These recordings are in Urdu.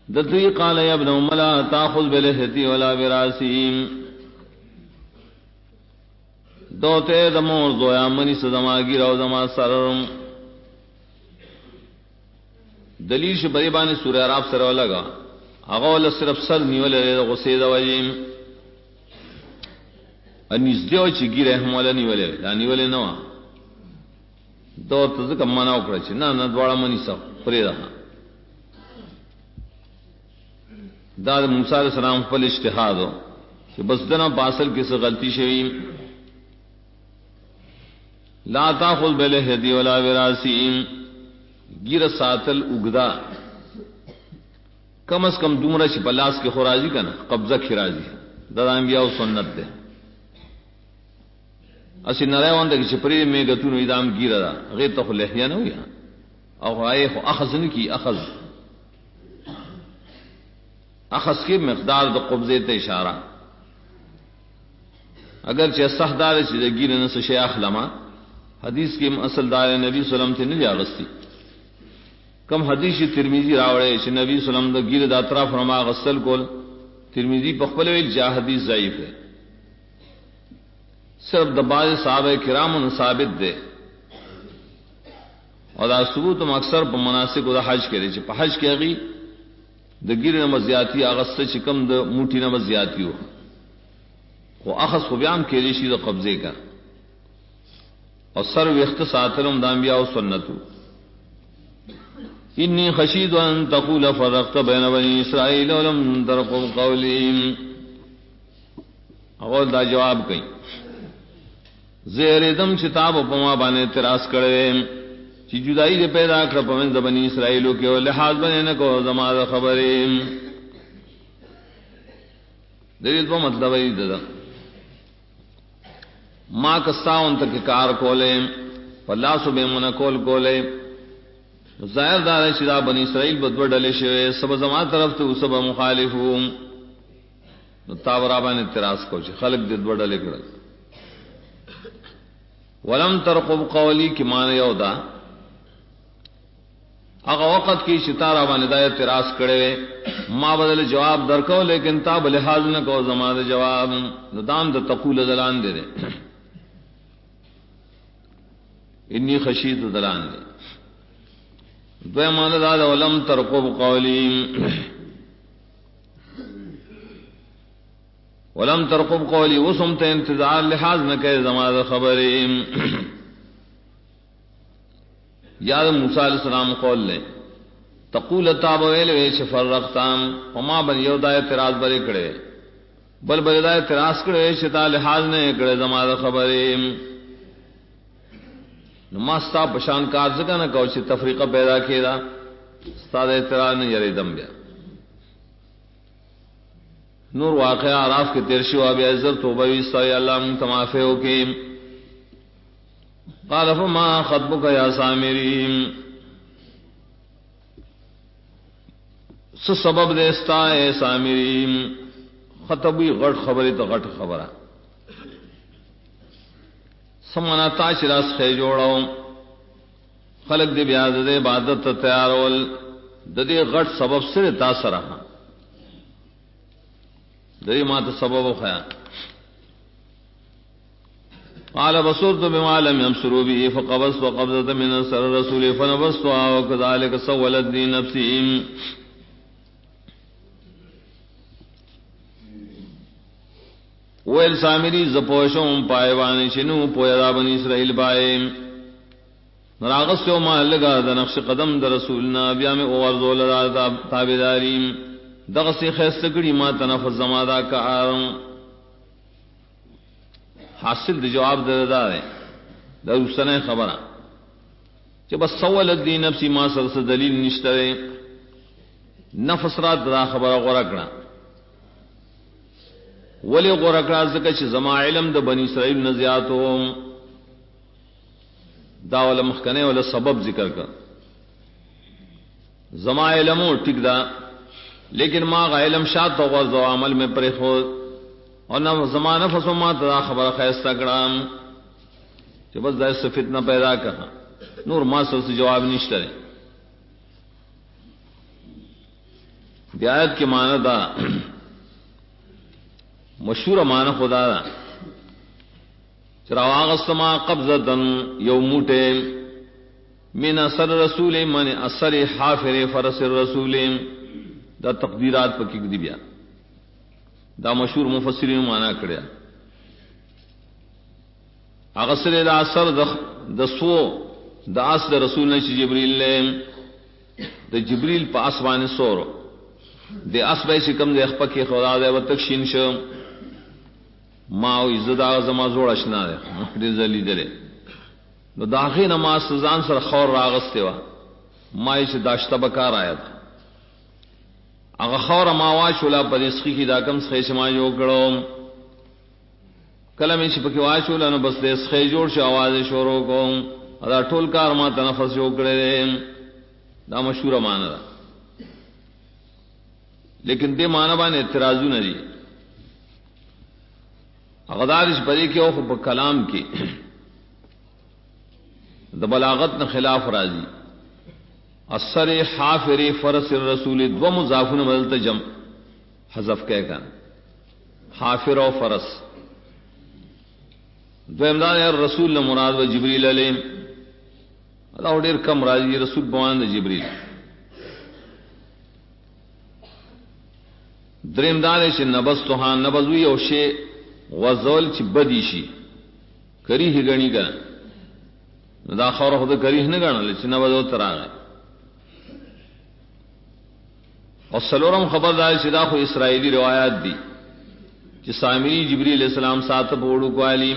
دتوی قال یا ابن ام لا تاخذ بلحیتی ولا براسیم دوتے دمور دویا منی سدما گیرو دما سرم دلیل ش بری بانی سورہ عرب سره لگا اغول صرف سر نیولې غسې دا ویم انیز دیو چې ګیره هم ولا نیولې دا نیولې نو دو ته ځکه معنا وکړه چې نه دواړه منی سو پرې ده دا موسی علیہ السلام خپل اجتهاد چې بس دنا باصل کې څه غلطی شوی لا تاخذ بلحیتی ولا براسیم گیر ساتل اگدا کم از کم دومره چې پلاس کې خورازی کنه قبضه خرازی دا انبیاء او سنت ده اسی نړۍ باندې چې پرې میګتونو ادم گیره دا غیر ته لحیه نه وي او هاي اخذ نه کی اخذ کی مقدار د قبضه ته اشاره اگر چې صحدار چې د گیره نه څه شي اخلمه حدیث کی اصل دار نبی صلی اللہ علیہ وسلم تے نہیں جاغستی کم حدیث ترمذی راوڑے چې نبی صلی اللہ علیہ وسلم د گیر د اطراف فرما غسل کول ترمذی په خپل ویل جا حدیث ضعیف ہے صرف د بعض صحابہ کرام ثابت دے اور دا ثبوت اکثر په مناسک د حج کې چې په حج کې غي د گیر نه مزیاتی اغسته چې کم د موټی نه مزیاتی ہو خو اخذ خو بیان کې شي د قبضه کا اور سر وقت ساترم دانبیاء و سنتو انی خشید ان تقول فرقت بین بنی اسرائیل ولم ترقب قولیم اول دا جواب کئی زیر دم شتاب پما بانے اعتراض کرے چی جدائی دے پیدا کر پمن دا بنی اسرائیلو کے و لحاظ بنے نکو زمان خبریم دریت پا مطلب ہے دا ما کستاون تک کار کولے واللہ سبے من کولے ظاہر دار ہے شدا بنی اسرائیل بدو ڈلے شوے سب زمان طرف تو سب مخالفوں تاورابان اعتراض کو چھ خلق دے دو ڈلے کرل ولم ترقب قولی کی معنی یودا اگا وقت کی شتارا بان دا اعتراض کرے ما بدل جواب درکو لیکن تاب لحاظ نہ کو زمان جواب ندام دا تقول دلان دے انی خشید دلان دے دو مانا دادا ولم ترقب قولی ولم ترقب قولی وسمت انتظار لحاظ نہ کہ زمان خبریم یاد موسیٰ علیہ السلام قول لے تقول تابویل ویچ فرقتام وما بن یودا اعتراض برے کڑے بل بلدا اعتراض کڑے شتا لحاظ نے کڑے زمان خبریم نماستا پشان کار سکا نہ کہو چھ تفریقہ پیدا کیا استاد اعتراض نے یری دم بیا نور واقعہ عراف کے ترشو ابی عزر توبوی صلی اللہ من تمافے ہو کے قال فما خطبك یا سامریم سبب دیستا ہے سامریم خطبی غٹ خبری تو غٹ خبرہ سمانا تا چراس خی جوڑاو خلق دی بیاد دے عبادت تیارول ددی غٹ سبب سر تاثر رہا ددی مات سبب خیا قال بصرت بما لم يمسروا به فقبضت قبضة من اثر الرسول فنبذتها وكذلك سولت لي نفسي ویل سامری زپوشم پایوانی شنو پویا بنی اسرائیل بائے نراغستو ما لگا دا نقش قدم دا رسولنا بیا میں اوردول دا تابداریم دغسی خیستکڑی ما تنفذ زمادا کارم حاصل دا جواب دا ہے دا رسنے خبرہ کہ بس سولت دی نفسی ما سرس دلیل نشترے نفس رات دا خبرہ غرکنا ولی غرکڑا زکا چھ زما علم دا بنی اسرائیل نزیاتو دا والا مخکنے والا سبب ذکر کر زما علمو ٹک دا لیکن ما غا علم شاد تو غرز و عمل میں پرے خود اور نہ زما نفس و ما دا خبر خیستہ کرام کہ بس دا اس سے فتنہ پیدا کرنا نور ما سر سے جواب نشترے دیایت کے معنی دا مشہور معنی خدا دا چراواغ السما قبضتن یوموٹے من اثر رسول من اثر حافر فرس الرسول دا تقدیرات پکی دی بیا دا مشہور مفسرین معنی کړیا اغسر دا اثر د سو دا اس د رسول نشي جبريل د جبريل په اسمان سور د اس به کم د خپل کې خدا د وتکشین شو ما او عزت اعظم زوړ اشنا دې زلی دله نو داغه نماز سزان سره خور راغسته وا ما یې داشته بکار آیت هغه خور ما واشولا په رزق کې دا کم څه شما یو کړو کلمې چې پکې واشولا نو بس دې څه جوړ شو आवाज شروع کوم دا ټول کار ما تنفس یو کړل دا مشهور معنی ده لیکن دې معنی باندې اعتراضونه دي اغدارش پدې کې او په کلام کې د بلاغت نه خلاف راځي اثر حافر فرس الرسول دو مضافون بدلته جمع حذف کړه کان حافر او فرس دویم دا رسول نه مراد و جبريل علیه دا ډیر کم راځي رسول بوان د جبريل دریم دا چې نبستها نبذوی او شی غزول چې بدی شي کریه غنی ګا دا خور خود کریه نه غنل چې نبذو تراغه او سلورم خبردار چې دا خو اسرائیلی روایت دي چې سامری جبرئیل علیہ السلام سات بوړو کوالي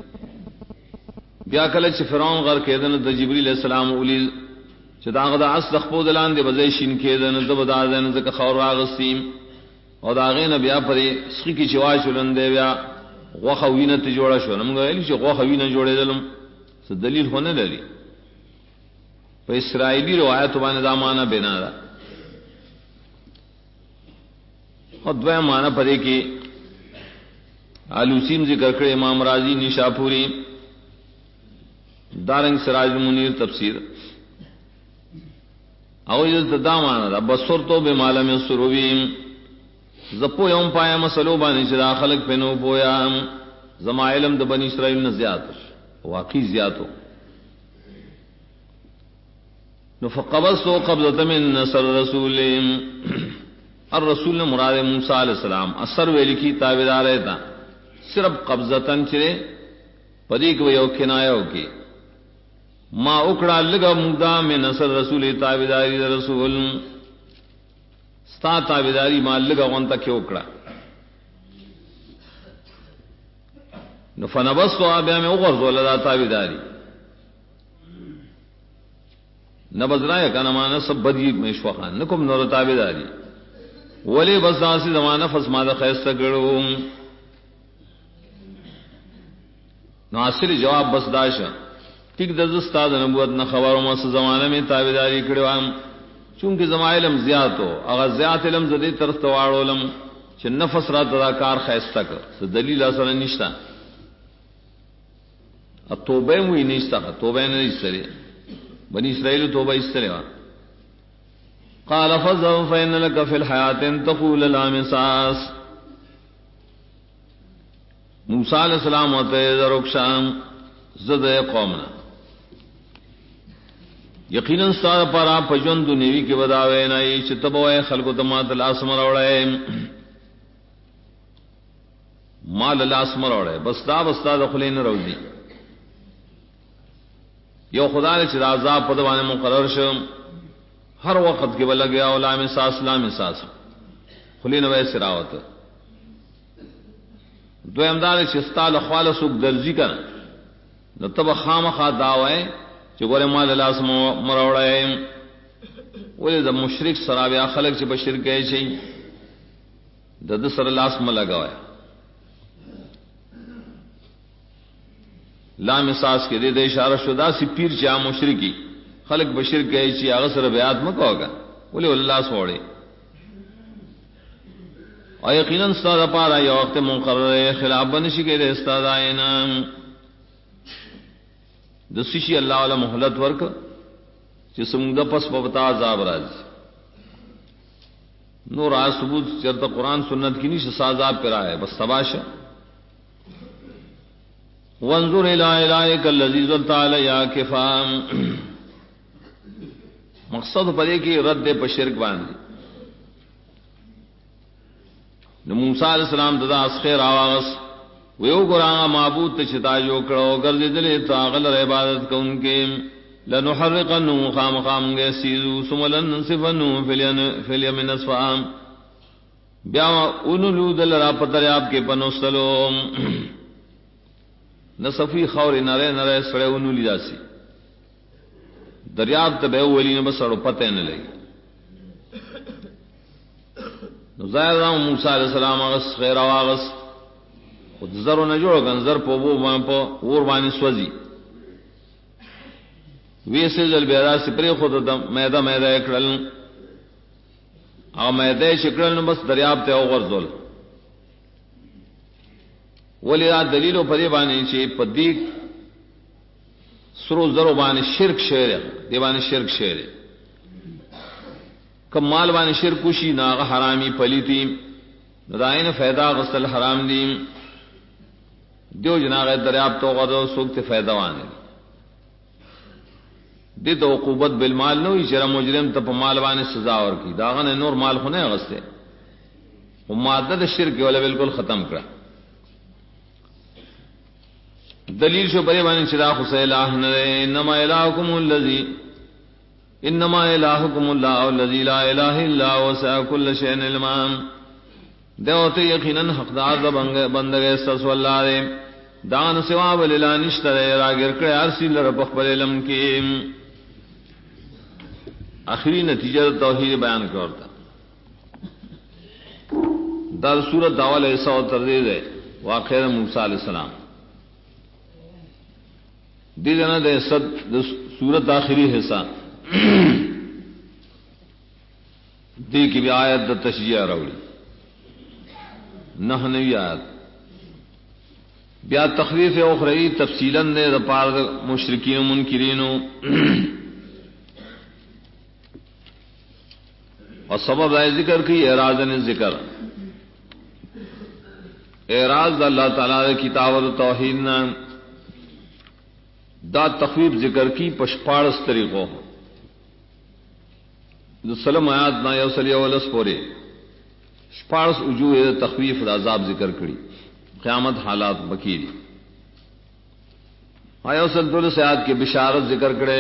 بیا کله چې فرعون غر کېدنه د جبرئیل علیہ السلام اولی چې دا غدا اصدق په دلان دی بځای شین کېدنه د بدازن زکه خور راغسیم او دا غینه بیا پرې سخی کی چوا شولند بیا غوخه وینه ته جوړه شو نو موږ ویل چې غوخه وینه جوړېدلم څه دلیل هونه لري په اسرائیلی روایت باندې دا معنا بنا ده او دوه معنا پرې کې علوسیم ذکر کړ امام رازی نشاپوری دارنګ سراج منیر تفسیر او یز دا معنا ده بصرتو بمالم سرویم زپو یوم پایا مسلو باندې چې داخلك پنو پویا زما علم د بنی اسرائیل نه زیات واقعي زیاتو نو فقبضوا قبضه من نصر رسول الرسول مراد موسی علیہ السلام اثر ویل کی تابعدار ہے صرف قبضتن چره پدې کو یو کنایو کی ما وکړه لګه مودا من نصر رسول تابعداری رسول ستا تابعداری مال لگا غونتا کیوں کڑا نو فنبستو آبیا میں اغرزو لدا تابعداری نبز رائے کا نمانا سب بدی میں شوخان نکم نور تابعداری ولی بس داسی زمانہ فسمادہ خیستہ کرو ناصر جواب بس داشا ٹک دزستا دا نبوت نخبرو مس زمانہ میں تابعداری کرو چونکہ زما علم زیات ہو اگر زیات علم زدی طرف تواړو علم چې نفس را تذکار خیستا کر دلیل اصلا نشتا توبه مو نشتا توبه نه استری بنی اسرائیل توبه استری قال فذو فإن لك في الحياة ان تقول لا مساس موسی علیہ السلام ته درخشان زده قومنا یقینا ستاره پر اپ ژوند نیوی کې وداوي نه چې تبوي خلکو ته مات الاسمر وړای مال الاسمر وړای بس دا بستا د خلین روزي یو خدای چې عذاب په دوانه مقرر شو ہر وقت کې ولګیا او لام ساس لام ساس خلین وای سراوت دویم دار چې ستاله خالص درځي کړه نو تب خامخا داوي چې ګوره مال لاس مروړای ولې د مشرک سره بیا خلک چې بشیر کوي شي د سره لاس م لگاوي لام اساس کې د اشاره شدا سی پیر چې مشرکی خلق بشیر کوي چې هغه سره بیعت مکوګا ولې الله سوړي او یقینا ستاسو لپاره یو وخت مقرره خلاف بنشي کې د استاد عینام د سشي الله ولا مهلت ورک چې څنګه پس په وتا عذاب راځي نور آ ثبوت چرتا قرآن سنت کی نیش سازاب پر آئے بس تباشا وانظر الى الہک الذی ظلت علی عاکفا مقصد پر یہ کہ رد پر شرک باندھی موسیٰ علیہ السلام ددا اسخیر آواغس ویو قرآن معبود تچتا جو کرو گردی دلی تاغل عبادت کو ان کے لنحرقنو خام خام گے سیزو سملن صفنو فی الیمن اسفام بیا انلو دل را پتر آپ کے پنوستلو نصفی خوری نرے نرے سڑے انولی جاسی دریاب تبے اولی نے بس سڑو پتہ نہ لگی ظاہر رام موسیٰ علیہ السلام آغس خیر آغس خود ذرو نجوڑ کن ذر پو بو اور بانی سوزی ویسے ذل بیدا سپری خود میدہ میدہ اکڑل اور میدہ شکڑل بس دریاب تے اوغر زول ولی دا دلیلو پدی بانی چی پدیک سرو ذرو بانی شرک شیر دی بانی شرک شیر کم مال بانی شرک کشی ناغ حرامی پلیتی دائن فیدہ غسل حرام دیم دیو جناغ دریاب تو غدو سوکت فیدہ وانے دی تو عقوبت بالمال نوی چرا مجرم تپ مال وانے سزا اور کی داغن نور مال خونے غستے وہ مادت شرک والا بالکل ختم کرا دلیل شو بری بانی چراغ سے الہ نرے انما الہکم اللذی انما الہکم اللہ الذی لا الہ الا وسع کل شیء علما دیوتے یقیناً حقدار دا بندگے سس واللہ دے دان سوا بللا نشترے راگر کرے عرصی لرپخ بل علم کی آخری نتیجہ توحید بیان کرتا در سورت دعوال ایسا و تردید ہے واقع موسیٰ علیہ السلام دی جنا دے صد سورت آخری حصہ دی کی بھی آیت دا تشجیع روڑی نحنوی آیت بیا تخویف اخروی تفصیلاً دے دا پار مشرکین و منکرینو اور سبب ہے ذکر کی اعراض ذکر اعراض اللہ تعالیٰ دے کتاب و توحید دا تخویف ذکر کی پشپارس طریقوں جو سلم آیات نا یوسلی اولس پورے شپارس وجوہ تخویف دا عذاب ذکر کری قیامت حالات بکیری یوسل دولس آیات کی بشارت ذکر کرے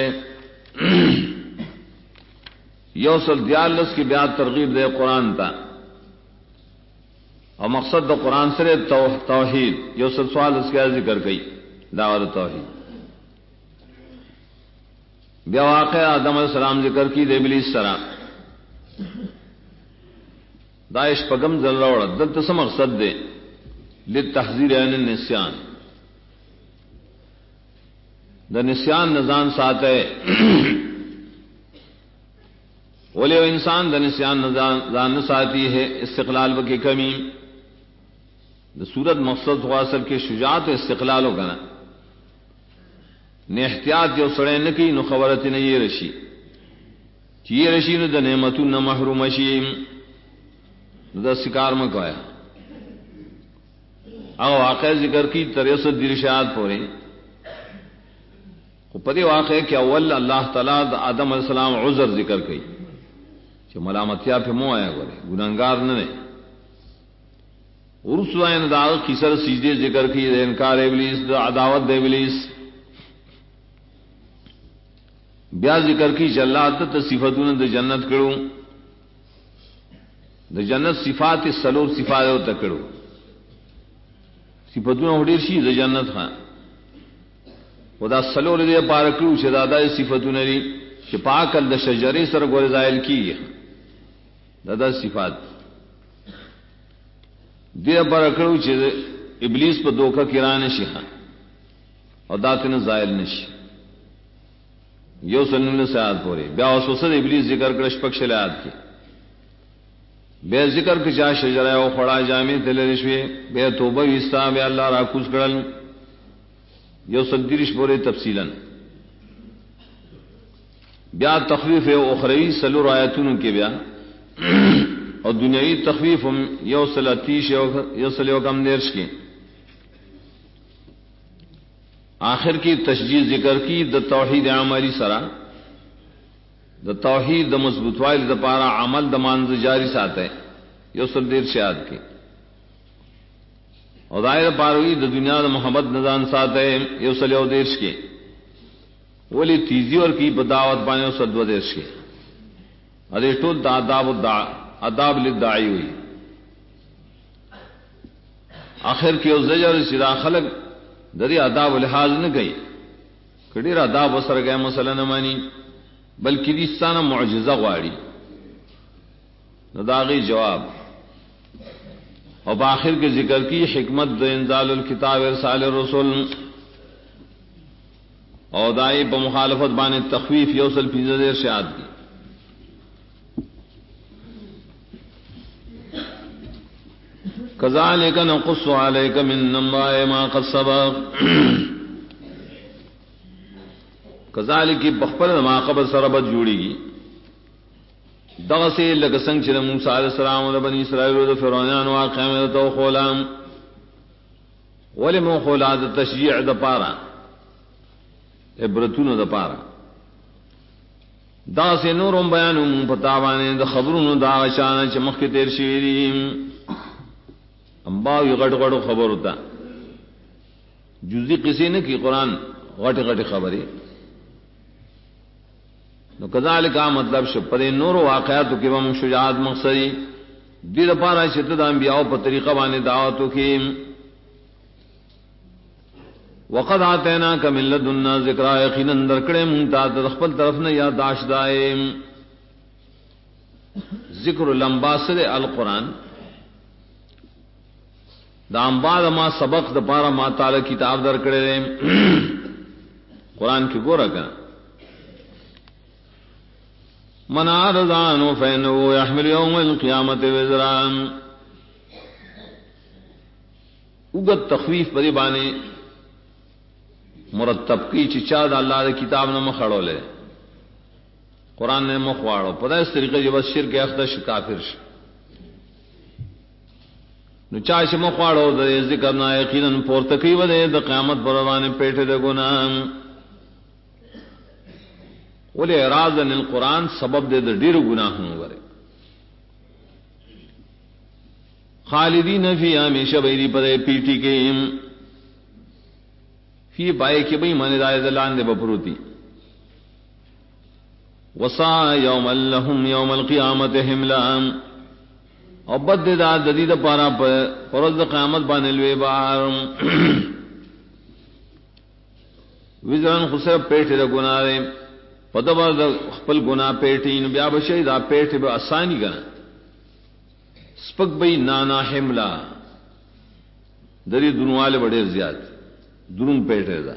یوسل دیالس کی بیات ترغیب دے قرآن تا اور مقصد دا قرآن سرے توحید یوسل سوال اس کا ذکر کی دعوت توحید بیا واقع آدم علیہ السلام ذکر کی دے ابلیس سرا داعش پگم ذل روڑ دلت سم مقصد دے للتحذیر عن النسیان دا نسیان نزان ساتھ ہے ولی و انسان دا نسیان نزان ساتھی ہے استقلال بکی کمی دا صورت مقصد ہوا سب کے شجاعت و استقلال ہو گنا نے احتیاط جو سڑے نکی نو خبرت نے یہ رشی کہ یہ رشی نو دا نعمتو نہ محروم شیم دا سکار میں کہا او واقع ذکر کی تریسد درشاد پورے پدی واقع کہ اول اللہ تعالیٰ دا آدم علیہ السلام عذر ذکر کی کہ ملامتیا پہ مو آیا گورے گناہگار نہ ارسلائن دا کسر سجدے ذکر کی دا انکار ابلیس دا عداوت دا ابلیس بیا ذکر کی جلات صفتون دا جنت کرو دا جنت صفات سلور صفات او تکڑو صفتون ہوڑیر شی دا جنت خان خدا سلور دے پارکڑو چھ دادا صفتون ری کہ پاکل دا شجری سر گور زائل کی دادا صفات دے پارکڑو چھ ابلیس پا دوکا کران شی خان اور داتن زائل نشی یو سنن سیاد پورے بیا وسوسه ابلیس ذکر کرش پکش لاد کی بے ذکر کی چا شجرہ او خڑا جامع تلرشوی بے توبہ وستا بے اللہ را کوس کڑل یو سدریش پورے تفصیلا بیا تخفیف اخروی سلو آیاتن کے بیا اور دنیاوی تخفیف یوصل 30 یوصل کم دیرش کی آخر کی تشجیع ذکر کی د توحید عملی سرا د توحید د مضبوط وائل د پارا عمل د مانز جاری ساتے یوصل دیر شاد کی اور دائر پاروی د دنیا د محبت نظان ساتے یوصل او دیرش کی ولی تیزی اور کی بداوت پانے یوصل دو دیرش کی ادے ٹول دا آداب للداعی ہوئی آخر کی زجر سدا خلق دری آداب لحاظ نہ گئی کڈیر آداب وسر گئے مسئلہ نہ مانی بلکہ دیستانہ معجزہ غواڑی نداغی جواب اور بآخر کے ذکر کی حکمت د انزال الکتاب ارسال الرسل اور دائی بمخالفت بان تخفیف یوصل فیض ارشاد کی کذالک نقص علیک من نباء ما قد سبق کذالک بخبر ما قبل سربت جوڑی گی دغه سے لگ سنگ چر موسی علیہ السلام اور بنی اسرائیل اور فرعون واقع میں تو خولام ولم خولاد تشجیع د پارا عبرتون د پارا دا سے نورم بیانم پتاوانے د خبرونو دا شان چمخ کے تیر شیریم امباوی غٹ غٹو خبر ہوتا جزی کسی نے کی قرآن غٹ غٹ خبری نو کذالک مطلب شپدے نور واقعات کی وم شجاعت مقصدی دیر پارا شتد انبیاء پر طریقہ بانے دعوتوں کی وقد آتیناک من لدنا ذکرا یقینا درکڑے منتا تخپل طرف نے یادداشت دائے ذکر لمبا سر القرآن دام بعد ما سبق د پارا ما تعالی کتاب در کرے قرآن کی گورا کا من اعرض عنه فإنه يحمل يوم القيامة وزرا اگت تخفیف پری بانے مرتب کی چچا دا اللہ دے کتاب نہ مخڑو لے قرآن نے مخواڑو پتہ اس طریقے جو بس شرک اخدش کافر ش نو چاش مخواڑو دے ذکر نہ یقیناً پورتکی ودے دا قیامت پروانے پیٹے دے گناہ ولی اعراض عن القرآن سبب دے دا دیر گناہ نورے خالدین فی ہمیشہ بیری پدے پیٹی کے فی پائے کہ بھئی مانے دائے دلان دے بپروتی وسا یوم لہم یوم القیامت حملام اور بد دا ددید پارا پرز قیامت بانلوے بار وزران خسر پیٹھ دا گناہ دے پدبا دا خپل گناہ پیٹین بیا بشی دا پیٹھ با آسانی گنا سپک بئی نانا حملہ دری دنوالے بڑے زیاد درون پیٹھ دا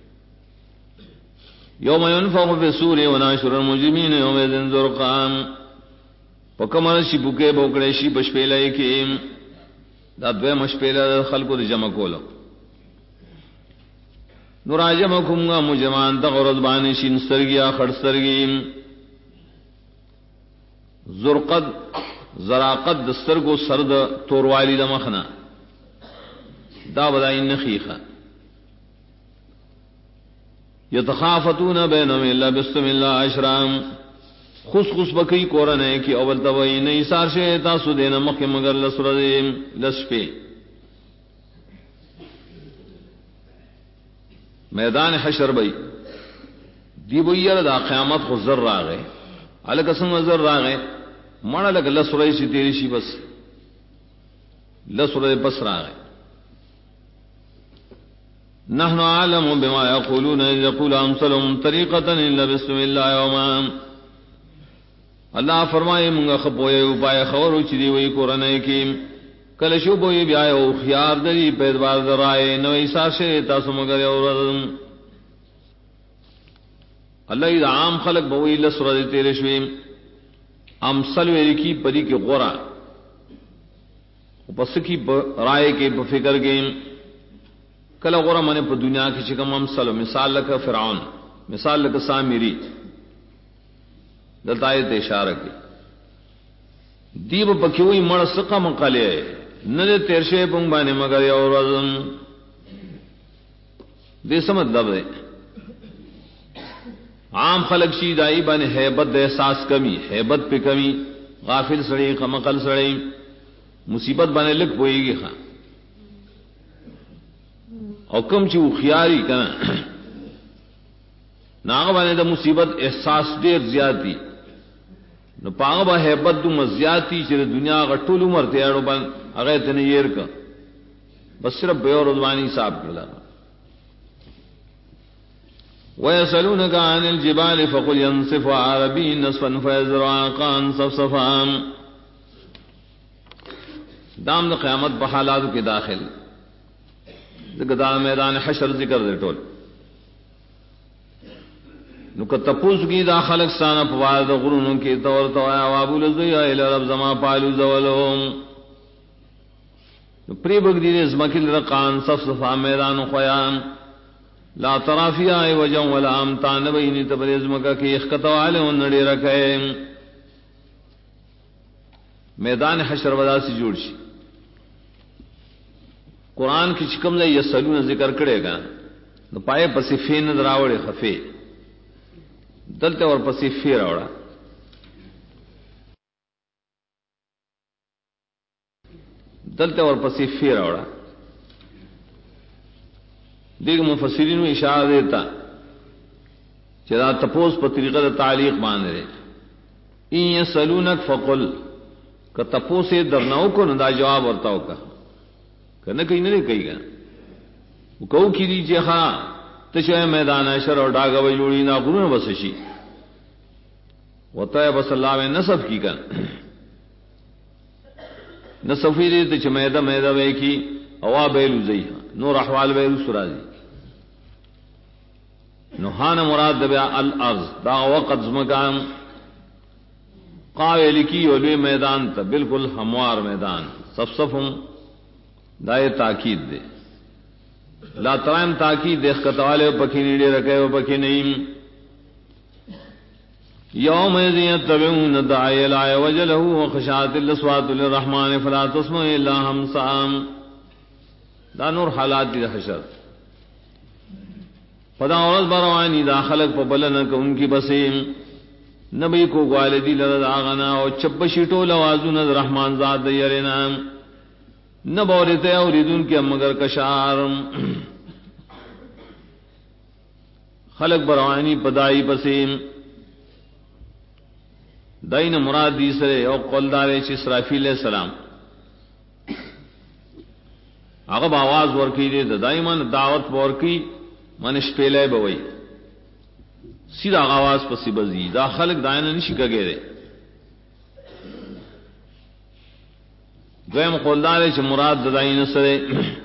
یوم ینفخ فی الصور ونحشر المجرمین یومئذ زرقا پکمر شی بوکے بوکڑے شی بشپیلے کی دا دوے مشپیلہ خلقو دی جمع کولو نراجمکم گا مجرمان تغرد بانی شین سرگیا خڑ سرگیم زرقد زراقد دسترگو سرد توروالی دا مخنا دا بدائن نخیخا یتخافتون بینهم اللہ بسم اللہ عشرام خس خس بکی کورن ہے کہ اول تبئی نئی سار شے تاسو دینا مخی مگر لسردیم لسپے میدان حشر بئی دی بویر دا قیامت خو ذر راغے علکسن ذر راغے مانا لگ لسردی سی تیری شی بس لسردی بس راغے نحن عالم بما يقولون يقول امثلهم طریقتا الا بسم اللہ یوما اللہ فرمائے منگا خپوئے اپائے خورو چی وی قرآن کی کل شبوئی بیائے او خیار دری پیدبار درائے نوی ساشے تاسو مگر یورد اللہ اذا عام خلق بوئی لسرد تیرے شویم امثل ویری کی پری کی غورا پس کی رائے کے فکر کے کل غورا منے پر دنیا کی چکم امثل مثال لکا فرعون مثال لکا سامری دلتا آیت اشارہ کی دیب پکیوئی مڑ سقا مقالے نہ تیر شے پنگ بانے مگر اور دے سمجھ دب دے عام خلق شی دائی بانے حیبت دے احساس کمی حیبت پہ کمی غافل سڑی خمقل سڑی مصیبت بانے لگ پوئے گی خواہ حکم چی خیاری کنا ناغ بانے دا مصیبت احساس دیر زیادی نو پاغ با حیبت دو مزیاتی چی دنیا اگر طول عمر تیارو بان اغیر تنیر کا بس صرف بیور رضوانی صاحب کرلا وَيَسَلُونَكَ عَنِ الْجِبَالِ فَقُلْ يَنْصِفُهَا رَبِّي نَصْفًا فَيَذَرُهَا قَاعًا صَفْصَفًا دام دا قیامت بحالات کے داخل دا میدان حشر ذکر دے ٹول نو کہ تپوس کی دا خلق سانا پوار دا غرونوں کی طور توایا وابو لزویا الى رب زمان پالو زولهم نو پری بگدی دے زمکل رقان صفصفا میدان خویان لا ترافی آئے وجہ ولا امتان بینی تبریز مکہ کی اخکتو آلے انڑی رکھے میدان حشر ودا سے جوڑ شی قرآن کی چکم دے یسلون ذکر کرے گا نو پائے پسی فی نظر آوڑے خفی دلتے اور پسی فی راوڑا دلتے اور پسی فی راوڑا دیکھ مفسرین میں اشارہ دیتا چرا تپوس پر طریقہ تعلیق مان رہے این یسلونک فقل کہ تپوس درناؤ کو ندا جواب ورتاؤ کا کہ نہ کہیں نہ کہی گا وہ کہو کی دیجیے ہاں تشوہ میدان عشر اور ڈاگا وجوڑی نا غرون بسشی وطا بس اللہ میں نصف کی کا نصفی دے تچ میدہ میدہ بے کی اوا بیلو زیہا نور احوال بیلو سرازی نوحان مراد دبیا الارض دا وقت زمکان قاوے لکی ولوی میدان تا بالکل ہموار میدان صفصفم دائے تاکید دے لا ترائم تاکید دیکھ کتوالے پکی نیڑے رکھے و پکی نئیم یوم یتبعون الداعی لا عوج له وخشعت الاصوات للرحمن فلا تسمع الا همسا دا نور حالات دی حشر فدا عورت بروانی دا خلق پا بلنک ان کی بسیم نبی کو والدی لرد آغنا اور چپشی ٹول آوازون از رحمان ذات دیرنا نبورتے اوریدون کے مگر کشار خلق بروانی پدائی بسیم دین مراد دیسرے او قلدار اسرافیل علیہ السلام اغب آواز ورکی دے دائمان دعوت ورکی منش پیلے بوئی سیدھا آواز پسی بزی دا خلق دائنا نشی کگے دے دویم قلدار چھ مراد دائن سرے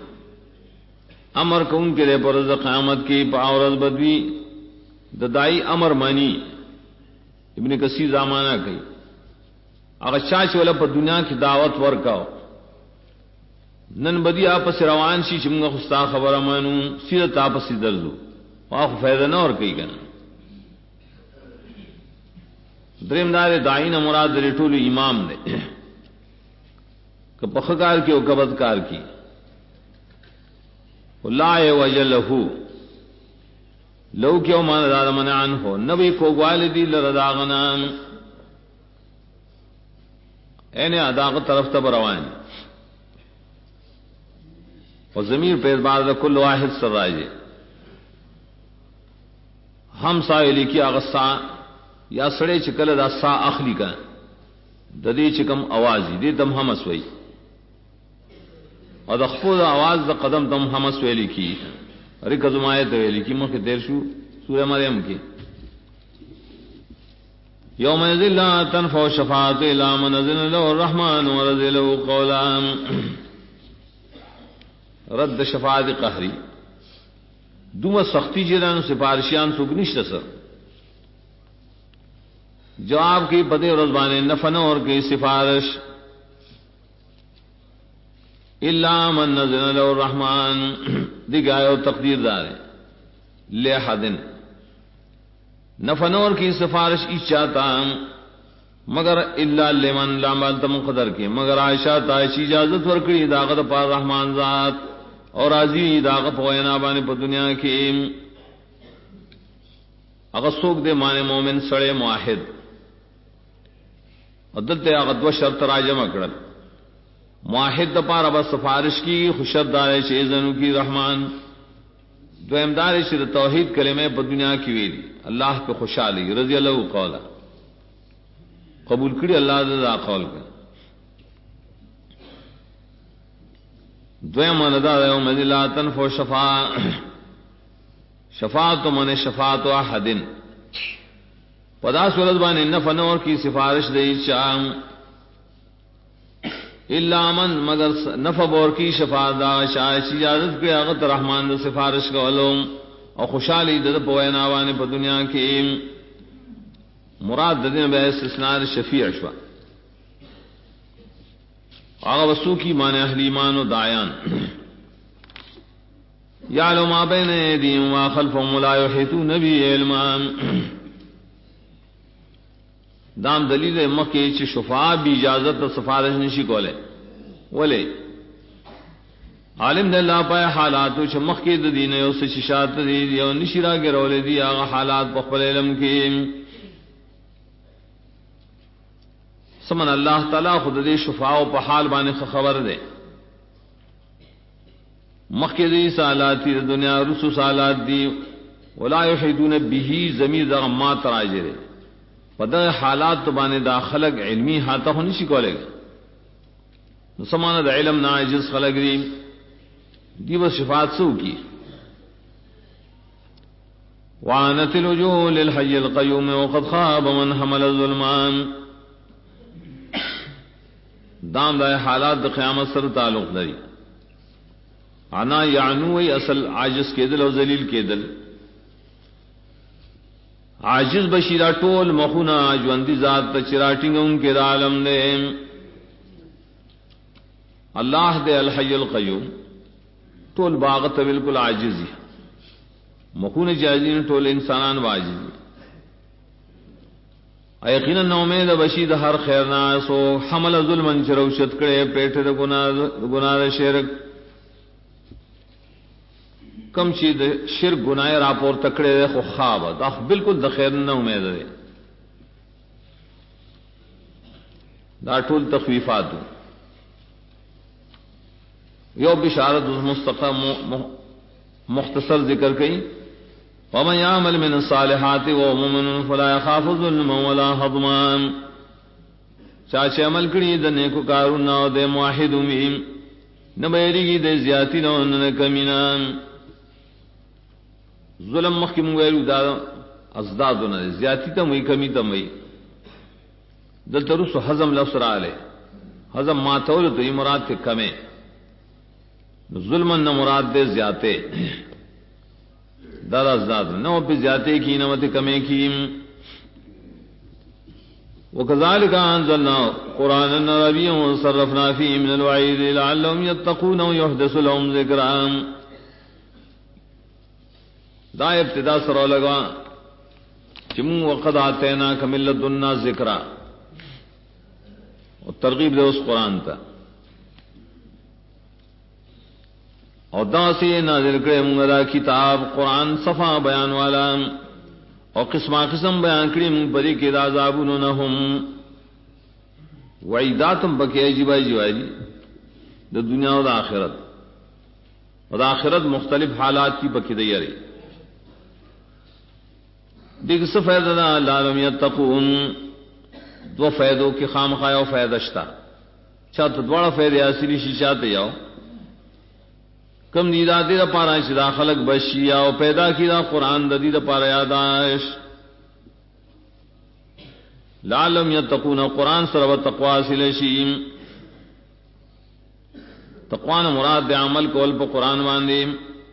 امر کون کے دے پر قیامت کی پاورز بدوی دائی امر مانی ابن کثیر زمانہ کئی اگر چاچ والا پر دنیا کی دعوت ورکاو نن بدی آپس روان شی چمگا خستا خبر امانو سیرت آپسی درزو واخو فیدہ نہ اور کئی گنا درم دار دائین مراد ریٹول امام دے کہ پخکار کی و کبدکار کی لا وجلہو لو کیوں مان داد منعن ہو نبی کو والدی لرداغنان این اداغ طرف تب روان اور ضمیر پہ بعد کل واحد سر راجے ہم سائلی کی اغسا یا سڑے چکل دا سا اخلی کا ددی چکم آوازی دی دم ہم اسوئی اور دخفوظ آواز دا قدم دم ہم اسویلی کی رکزم آیت ویلی کی مخی دیر شو سورہ مریم کی یوم یذل لا تنفع شفاعت الا من اذن له الرحمن ورضی له قولا رد شفاعت قہری دوم سختی جران سفارشیان سکنشت سر جواب کی پدے رضبان نفن اور کی سفارش الا من نزل له الرحمن دگائے تقدیر دار لحد نفنور کی سفارش ای چاہتا مگر الا لمن لامال تم قدر کے مگر عائشہ تائشی اجازت ورکڑی داغت پار رحمان ذات اور راضی داغت وینا بانے پر دنیا کی اگر سوک دے مانے مومن سڑے معاہد عدلتے اگر دو شرط راجم اکڑل معاہد دا پارا بس سفارش کی خوشت دار شیزنو کی رحمان دو امدار شد توحید کلمہ پر دنیا کی ویلی اللہ پہ خوشحالی رضی اللہ قولا قبول کری اللہ دا قول کا دویم مندا یوم لا تنفع شفاعت من شفاعت احد پدا سورت بان نفع نور کی سفارش دے چاہم الا من مگر نفع بور کی شفاعت دا شاہ اجازت کے اغت رحمان دا سفارش کا علوم اور خوشحالی دا پوینا وانے پر دنیا کی مراد دین بے استثناء شفیع شوا آغا وسو کی معنی اہل ایمان و دایان یعلم ما بین ایدیہم و خلفہم لا یحیطون به علما دام دلیل مکی چ شفاعہ بھی اجازت سفارش نشی کولے ولے عالم دے اللہ پائے حالات چ مکی دین او سے ششات دی یو نشرا کے رولے دی آغا حالات بخل علم کی سمن اللہ تعالی خود دے شفاعو پہ حال بانے خبر دے مخی سالات دنیا رسو سالات دی ولا یحیطون به ضمیر دا ما تراجرے پدغ حالات تو بانے دا خلق علمی ہاتا ہو نشی کولے گا سمانا دا علم ناجز خلق دی بس شفاعت سو کی وعنت الوجوه للحي القيوم وقد خاب من حمل الظلمان دام دا حالات دا قیامت سر تعلق داری انا یعنوی اصل عاجز کے دل او ذلیل کے دل عاجز بشیرہ ٹول مخونا جواندی ذات تا چراٹنگ ان کے دا عالم دے اللہ دے الحی القیوم ٹول باغت بالکل عاجزی مخون جاجین ٹول انسانان باجزی یقینا نومید بشید ہر خیر ناس و حمل ظلمن چروشت کرے پیٹ دا گناہ دا شرک کم چید شرک گناہ راپور تکڑے دے خو خواب دا بالکل دا خیر نومید دے دا ٹول تخویفات یو بشارت مستقم مختصر ذکر کئی ومن يعمل من الصالحات وهو مؤمن فلا يخاف ظلما ولا هضما چاچے عمل کری د نیکو کارونه او د موحد میم نہ بیریږي د زیاتی نو نه کمینا ظلم مخکم ویلو دا ازداد نه زیاتی ته وی کمی ته وی دل ترس حزم لفظ علی حزم ما تول تو مراد ته کمه ظلم نہ مراد دے زیاتے دادا ازداد نہ پہ زیاتے کی نہ مت کمے کی وكذلك أنزلنا قرآنا عربيا وصرفنا فيه من الوعيد لعلهم يتقون ويحدث لهم ذكرا دا ابتدا سر لگا چم وقد آتيناك من لدنا ذكرا اور ترغیب دے اس قرآن تا اور دا سے نازل کرے منگا کتاب قرآن صفا بیان والا اور قسمہ قسم بیان کری من پری کے عذابون نہم وعیداتم بکی جیبائی جیبائی دا دنیا و دا آخرت اور دا آخرت مختلف حالات کی بکی دیاری دیکھ سے فیض دا لعلم یتقون دو فیضوں کی خام خواہ و فیضشتا چاہتا دوڑا فیض اصلی شیشاتے جاؤ کم دیدہ دیدہ پارا چدا خلق بشی او پیدا کی دا قرآن دا دیدہ پارا یاداش لعلم یتقون قرآن سر و تقوی سلشیم تقوان مراد دے عمل کول پا قرآن باندیم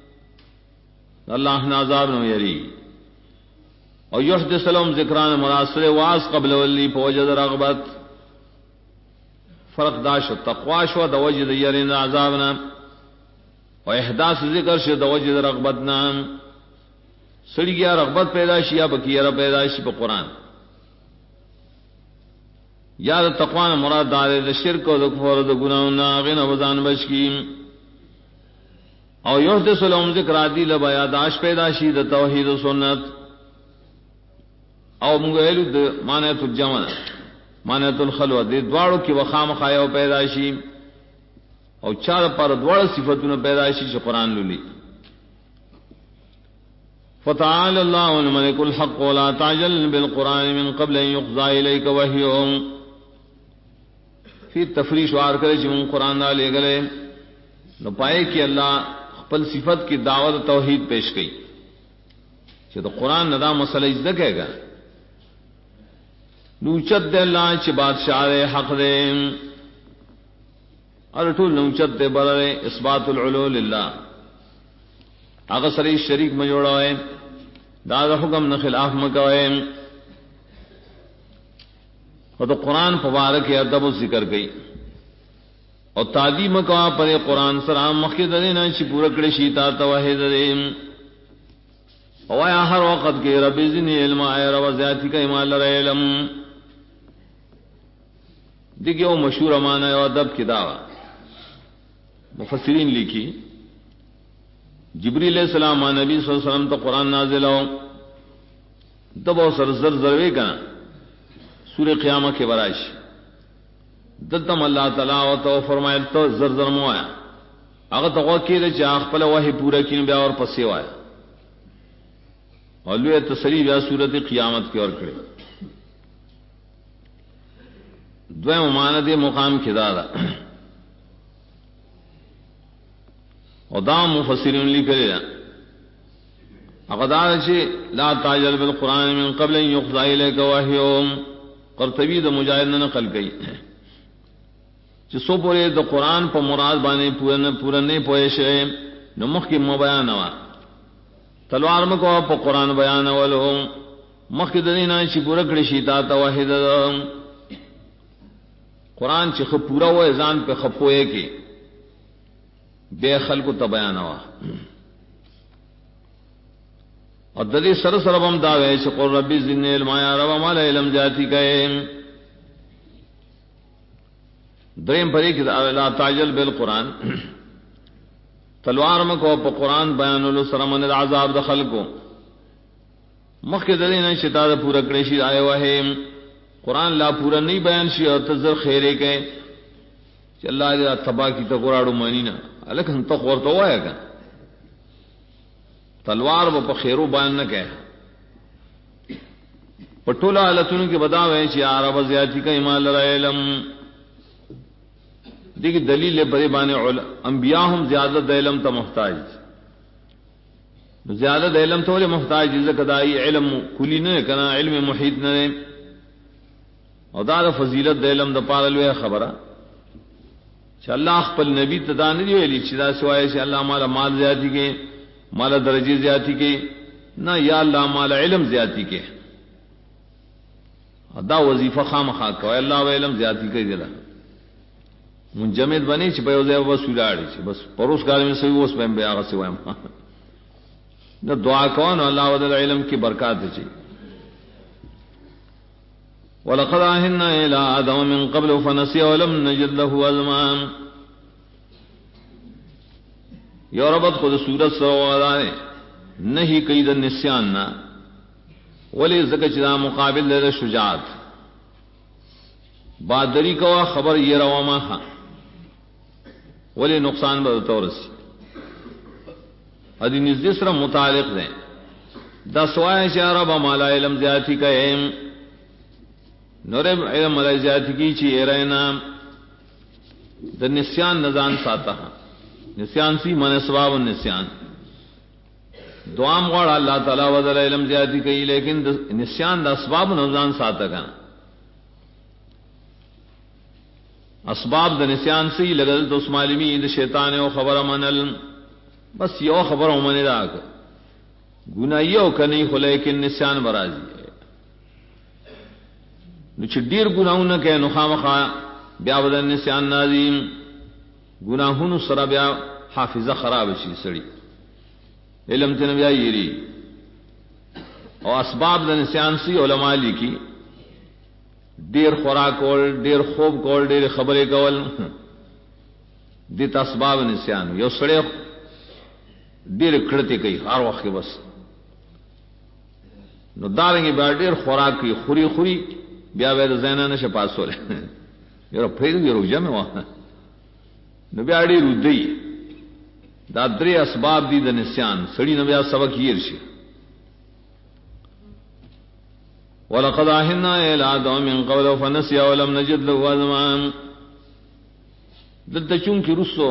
اللہ نازاب نو یری اور یحدث لهم ذکران مراد سر واس قبل ولی پا وجد رغبت فرق داشت تقوی شو دا وجد یرین عذابنا و احداث ذکر سے دوجہ رغبت نام سڑی گیا رغبت پیدا شیا بکیرہ پیدا شی پا قرآن یا دا تقوان مراد دار دا شرک و دا کفر دا گناہنا غین وزان بچ کی او یحدث لهم ذکر عدی لبا یاداش پیدا شی دا توحید و سنت او منگویلو دا مانیت الجمع مانیت الخلوہ دے دوارو کی وخام خایو پیدا شی او چار پر دوار صفتون پیدا شی چھ قرآن للی فتعال اللہ الملک الحق ولا تعجل بالقرآن من قبل ان يقضى الیک وحیهم پھر تفریح شعار کرے جن قرآن نہ لے گلے نو پائے کہ اللہ خپل صفت کی دعوت توحید پیش کی کہ تو قرآن ندا مسئلہ ازدہ کہے گا نوچت دے اللہ چھ بادشاہ دے حق دے ارٹول نوچت دے برے اثبات العلو للہ اغسری شریک میں جوڑا ہے داد حکم نہ خلاف مکوئے اور تو قرآن مبارک ادب و ذکر گئی اور تعلیم کا پر قرآن سلام مخید دینا چی پورا کڑے شیتا توحید دیم او آیا ہر وقت کے رب زنی علم آئے رب زیادی کا ایمان لر علم دیکھئے وہ مشہور امانہ ہے ادب کی دعوی مفسرین لکھی جبریل علیہ السلام نبی صلی اللہ علیہ وسلم تو قرآن نازل ہو تب وہ سرزر ضروری کا سورہ قیامہ کے برائش دلتم اللہ تعالیٰ و تو فرمائے تو زرزر موایا اگر تو غوکی دے چاہ پلے وحی پورا کین بیا اور پسی وایا اور لوے تسلی بیا سورت قیامت کی اور کڑے دوئے مماند مقام کی دادا اور دام مفسرین لی کرے اقدار چی لا تاجل بالقرآن من قبل ان يقضى الیک وحیهم قرطبی دا مجاہد نے نقل گئی کہ سو پورے دا قرآن پا مراد بانے پورا نہیں پوئشے نمخ کی مبیانوا تلوار مکو پا قرآن بیانولو مخ کی دنینا چی پورا کڑی شیطا توحید قرآن چی خب پورا ہوئے ازان پہ خپوئے کی بے خلقو تبیانوا اور ددی سر سربم دعوے چھ قل ربی زدنی علم یا رب مال علم جاتی کہے دریم پری کی لا تعجل بالقرآن تلوار میں کو قرآن بیان لو سرمن عذاب دخل کو مخ کے دلی نے شتا پورا کڑیشی آئے ہوا ہے قرآن لا پورا نہیں بیان شی اور تذر خیرے کے کہ اللہ جا تبا کی تو قراڑو مانی نا الک ہم تو خور تو ہوا ہے کہ تلوار وہ خیرو بیان نہ کہے پٹولا علتن کے بداوے چی عرب زیادتی کا ایمان لرا علم دیکھ دلیل بڑے بانے انبیاء ہم زیادت علم تا محتاج زیادت علم تو لے محتاج زکدائی علم کلی نہ کنا علم محیط نہ اور دار فضیلت علم دا پارلوے خبرہ چ اللہ خپل نبی تدا نہیں ویلی چدا سوائے سے اللہ مالا مال زیادتی کے مالا درجی زیادتی کے نہ یا اللہ مالا علم زیادتی کے دا وظیفہ خام خاک کو اللہ و علم زیادتی کے دلا منجمد بنی چ بے بس ولاڑی چ بس پروسگار میں سوی اس میں بیا سوائے نہ دعا کون اللہ و علم کی برکات چ وَلَقَدْ عَهِدْنَا إِلَىٰ آدَمَ مِن قَبْلُ فَنَسِيَ وَلَمْ نَجِدْ لَهُ عَزْمًا یوربت خود صورت سروادائے نہیں قید النسیان نا ولی زکچدا مقابل دے شجاعت بادری کو خبر یہ رواما ہاں ولی نقصان بدتورسی ادی نزدسر متعلق دیں دسوائے شعر بمالا علم زیادتی کا ایم نور علم علی زیادتی کی چی ایرائنا دا نسیان نزان ساتا ہاں نسیان سی من اسباب النسیان دعام غوڑ اللہ تعالیٰ وزر علم زیادتی کی لیکن نسیان دا اسباب نزان ساتا کا اسباب دا نسیان سی لگل تو اس معلومی دا شیطان و خبر منل بس یو خبر من دا گناہ یو کنی خو لیکن نسیان برازی نو چھ دیر گناہوں نہ کہ نخامخا بیا بدن نسیان نازیم گناہوں سرا بیا حافظہ خراب شی سڑی علم تن بیا یری اور اسباب دا نسیان سی علماء لکھی دیر خوراک کول، دیر خوب کول، دیر خبریں کول، دیت اسباب نسیان. یو سڑے دیر کھڑتے کئی ہر وقت بس نو داریں گے بیا دیر خوراک کی خوری خوری بیا وید زینا نش پاسو لے یو پھیر دی رو جمع وا نو بیا ڈی رودی دا درې اسباب دی د نسیان سړی نو بیا سبق یې رشي. ولقد عهدنا الى آدم من قبل فنسي ولم نجد له عزما. دلته چون کی رسو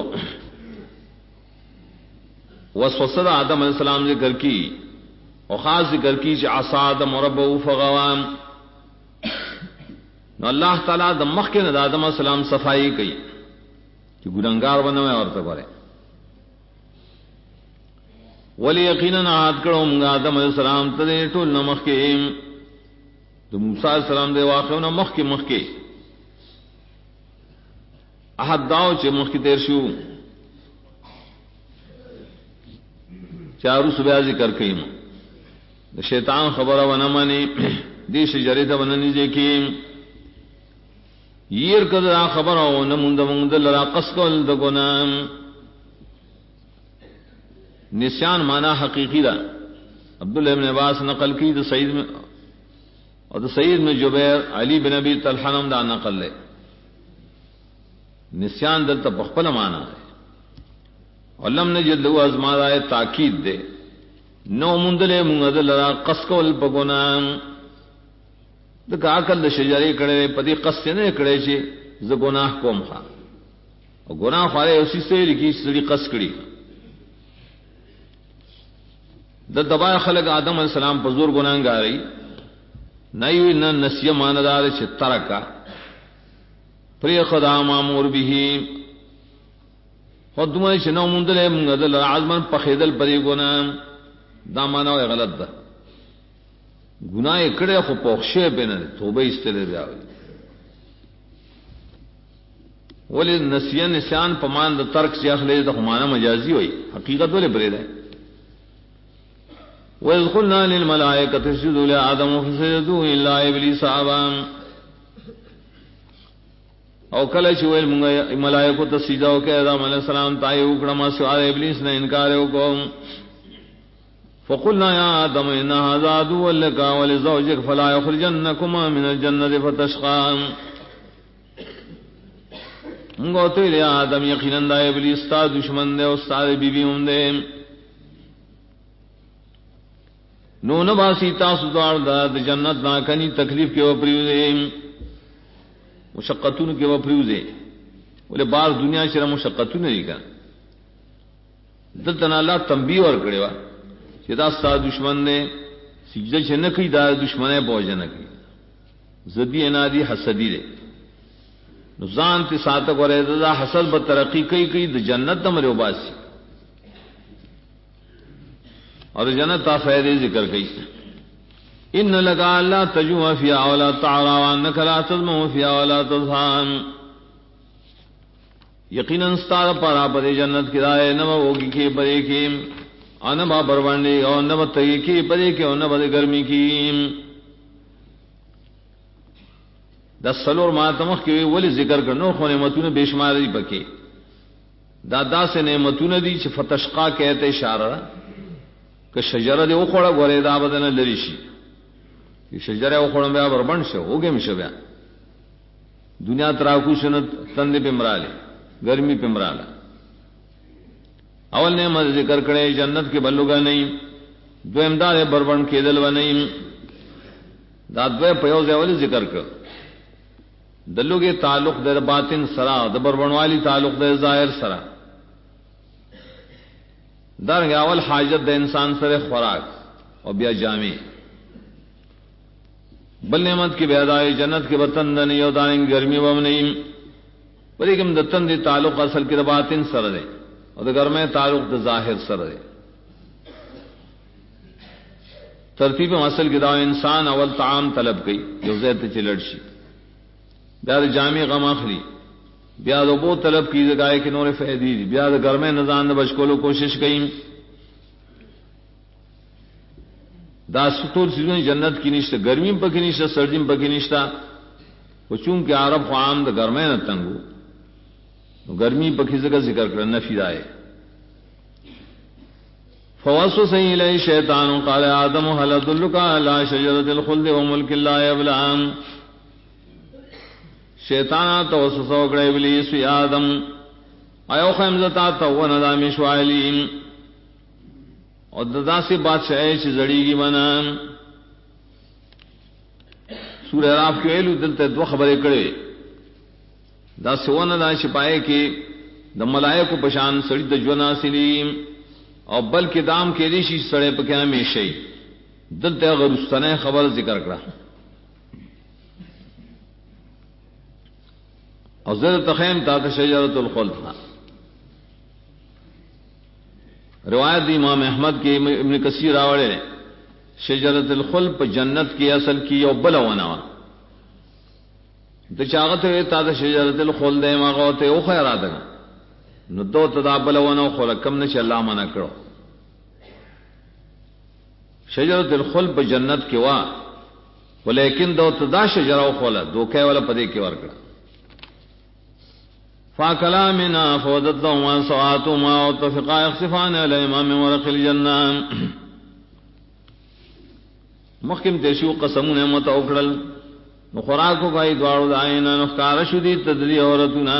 وسوسه آدم علیہ السلام ذکر کی اور خاص ذکر کی چې عصا آدم ربه فغوا. نو اللہ تعالی د مخ کې د آدم علیہ السلام صفائی کی کہ گناہگار بنوے اور ته کرے. ولی یقینا عاد کړه موږ آدم علیہ السلام ته ټول نمخ کې تو موسیٰ علیہ السلام دے واقع ہونا مخ کے احد داو چے مخ کی تیر شو چارو صبح ذکر کئیم شیطان خبر و نمانی دی شجری تا وننی دیکھیم یر کدا خبر و نموند لرا قسکل دگنام. نسیان مانا حقیقی دا عبداللہ ابن عباس نقل کی دا سعید میں اور تو سعید میں جبیر علی بن ابی طلحہ نام دا نقل لے. نسیان دل تا بخپل مانا ہے اور لم نجد لہو ازما دائے تاکید دے نو مندلے منگدل را قسکول پگونام دکا عقل دا شجری کڑے پتی قس سے نے کڑے چھے ز گناہ کوم خوا اور گناہ خوارے اسی سے لکی سڑی قس کڑی دا دبائے خلق آدم علیہ السلام پر زور گناہ گا رہی نئی نہ نسیہ ماندار چھ ترکا پری خدا مامور بھی خدمہ چھ نو مندلے منگدل عظمن پخیدل پری گناہ دا مانا ہوئے غلط دا گناہ اکڑے خو پوخشے پہ نہ توبہ استلے بیاوی. ولی نسیہ نسیان پمان دا ترک سے اخلے دا خمانہ مجازی ہوئی حقیقت والے برے دے. وَإِذْ قُلْنَا لِلْمَلَائِكَةِ اسْجُدُوا لِآدَمَ فَسَجَدُوا إِلَّا إِبْلِيسَ أَبَى. او کله چې ویل موږ ملائکه ته سجده وکړه آدم علیہ السلام ته یو کړه ما سوال ابلیس نے انکار وکړ. فقلنا يا آدم إن هذا عدو لك ولزوجك فلا يخرجنكما من الجنة فتشقى. منگو تو لیا آدم یقیناً دا ابلیس تا دشمن دے استاد بی بی ہم دے نو نباسی تاسو دوار دا جنت نا کنی تکلیف کے وپریو دے مشقتون کے وپریو دے بولے بار دنیا شرم مشقتون نہیں کر دلتنا اللہ تنبیہ اور کرے وا کہ دا ستا دشمن نے سجدہ چھ نہ کی دا دشمن ہے بوجھ نہ کی زدی انادی حسدی دے نزان تی ساتھ کو رہے دا حسد بترقی کئی دا جنت نمرے باسی اور جنت تا فائدے ذکر گئی. ان لگا اللہ تجوع فی اولا تعرا وانک لا تظمع فی اولا تظہان. یقیناً ستار پارا پدے جنت کی رائے نما ہوگی کی پدے کی انبا بروانڈے اور نما تگی کی پدے کی اور نبا گرمی کی. دس سلور ماتمخ کی ولی ذکر کرنو خو نعمتون بے شماری پکے دادا سے نعمتون دی چھ فتشقا کہتے اشارہ کہ شجرہ دے اخوڑا گورے دا بدن لریشی یہ شجرہ اخوڑا بیا بربند شو ہو گئے مشو بیا دنیا تراکو سنت تندے پہ مرالے گرمی پہ مرالا. اول نعمت ذکر کرے جنت کے بلوگا نہیں دو امداد بربند کے دلوا نہیں دادوے پیوز اولی ذکر کر دلو کے تعلق در باطن سرا دبر بنوالی تعلق در ظاہر سرا در اول حاجت د انسان سر خوراک اور بیا جامع بل نعمت کی بیدائی جنت کے بطن دن یو دائیں گرمی بم نہیں بلیکن دتن دی تعلق اصل کی باطن سر دے اور گرمے تعلق د ظاہر سر دے. ترتیب اصل کی دعوی انسان اول طعام طلب کی جو زیت چلڑشی بیا جامع غم اخلی بیا دو بو طلب کی جگائے کہ نور فیدی دی بیا گھر میں نظام بچکولو کوشش کہیں دا سطور چیزیں جنت کی نشتہ گرمی پکی نشتہ سردی پکی نشتہ وہ چونکہ عرب عام دا گرمے نہ تنگو گرمی پکی کا ذکر کر نفی آئے فوسوس الیہ شیطان قال آدم هل ادلک علی شجرۃ الخلد وملک لا یبلی شیطان توسوس وکړه ابلیس یا آدم ایو خمزتا تو ندا مشوالین اور ددا سے بادشاہ سے زڑی گی بنا سورہ راف کے ویلو دلتے دو خبریں کڑے دا سونا دا چھپائے کہ دا ملائکو پشان سڑی دا جونا سلیم اور بلکہ دام کے ریشی سڑے پکیا میں شئی دلتے غرستنے خبر ذکر کرا اور زر تخیم تا شجرۃ الخلد تھا روایت امام احمد کے ابن کثیر آوڑے شجرۃ الخلد پہ جنت کی اصل کی یو بلونا تو چاغت ہوئے تا شجرۃ الخلد ما غوتے او خیرات نو دو تدا بلونا خلقم نے اللہ منع کرو شجرۃ الخلد پہ جنت کی وا ولیکن دو تدا شجرہ خلد دو کہ والا پدے کے ور کرا فاکلا منا فودت لهما سوآتهما واتفقا يخصفان عليهما من ورق الجنة مخکم تیشو قسمون متوکڑل نخوراکو گائی دوارو دائینا نخکار شدی تدری عورتنا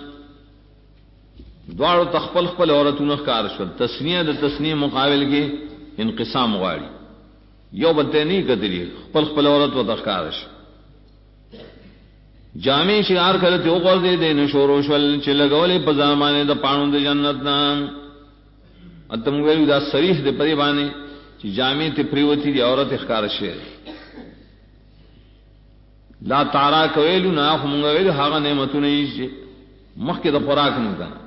دوارو تخپل خپل عورتنا نخکار شد تسنیہ دا تسنیہ مقابل کی انقسام غاڑی یو بنتے نہیں کتری خپل خپل عورت و تخکار شد جامع شعار کرتے او غور دے دے نشورو شول چھ لگولے پزامانے دا پانو دے جنت نام اتم ویلو دا صریح دے پری بانے چھ جامع تے پریوتی دی عورت اخکار شیر لا تارا کویلو نا آخو منگا ویلو حاغا نعمتو نیش چھ مخ کے دا خوراک نکانا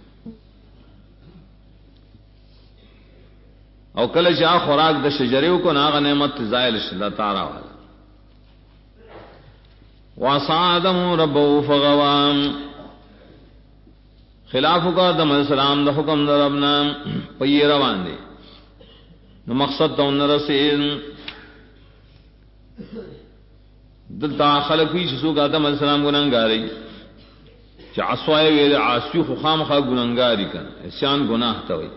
او کل چاہ خوراک دا شجریو کو نا آغا نعمت زائل شد لا تارا والا وعصى آدم ربه فغوى خلاف کا آدم علیہ السلام دا حکم دا ربنا پئی روان دے نو مقصد تا ان رسید دلتا خلق فی چسو کا آدم علیہ السلام گناہگاری چا عصوائے ویلے عاصیو خام خواہ گناہگاری کن عصیان گناہ توئی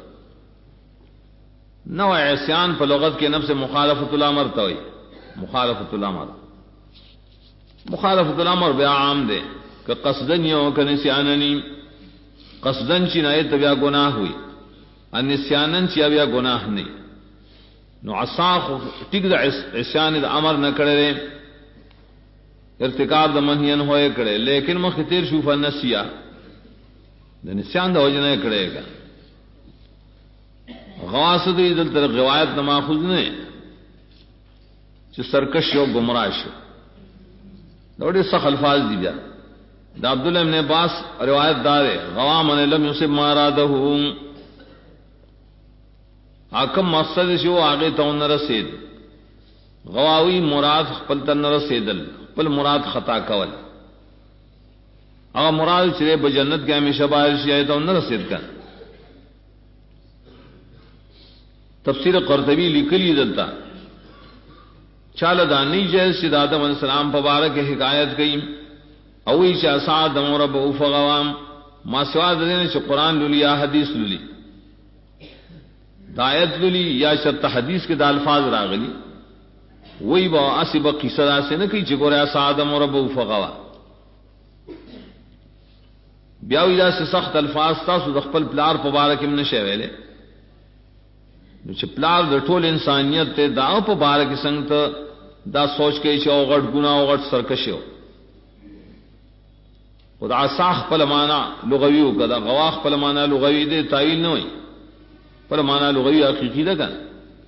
نو عصیان پر لغت کے نفس مخالفت الامر توئی مخالفت الامر مخالفت الامر بیا عام دے کہ قصدن یو کہ نسیاننی قصدن چی نائے تبیا گناہ ہوئی ان نسیانن چی بیا گناہ نہیں نو عصاق ٹک دا عصیان دا امر نہ کرے ارتکاب دا منہین ہوئے کرے لیکن مخطیر شوفا نسیہ دا نسیان دا وجنہ کرے گا غواسد دل تر روایت نماخذ نے چی سرکش یو گمراش بڑے سخت الفاظ دی بیا دا عبداللہ ابن عباس روایت دار غوا من لم یصب ما اراده حکم مقصد شو آگے تو نہ رسید غواوی مراد خپل تن رسیدل خپل مراد خطا کول اگر مراد چرے بجنت کے ہمیشہ باہر شیئے تو نہ رسید کن تفسیر قرطبی لکلی دلتا چال دانی جیس چی آدم علیہ السلام پبارک حکایت گئی اوی چا سعدم رب فغوام ما سوا دین چ قرآن للی یا حدیث للی دایت للی یا شرط حدیث کے دا الفاظ راغلی وہی با اسی با قصہ سے نہ کی چگورا سعدم رب فغوا بیاوی دا سے سخت الفاظ تاسو خپل پلار پبارک ابن شویلے چ پلار د ټول انسانیت ته دا په بار کې څنګه دا سوچ کې چې او غټ ګناه او غټ سرکشو خدا صاح په معنا لغوي او کدا غواخ په معنا لغوي دي تعویل نه وي په معنا لغوي حقيقي ده کان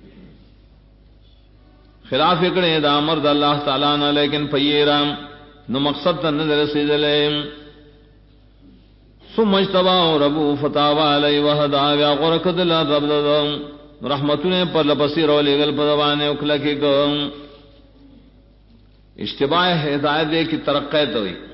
خلاف کړي دا امر د الله تعالی نه لیکن پیرام نو مقصد ته نه رسیدلې ثم اجتبا ربو فتاوا علی وهدا غرقد لا رب رحمتوں پر لبصیر و لگل پدوانے اکھلا کے گم اشتباہ ہدایت دے کی ترقی تو ہوئی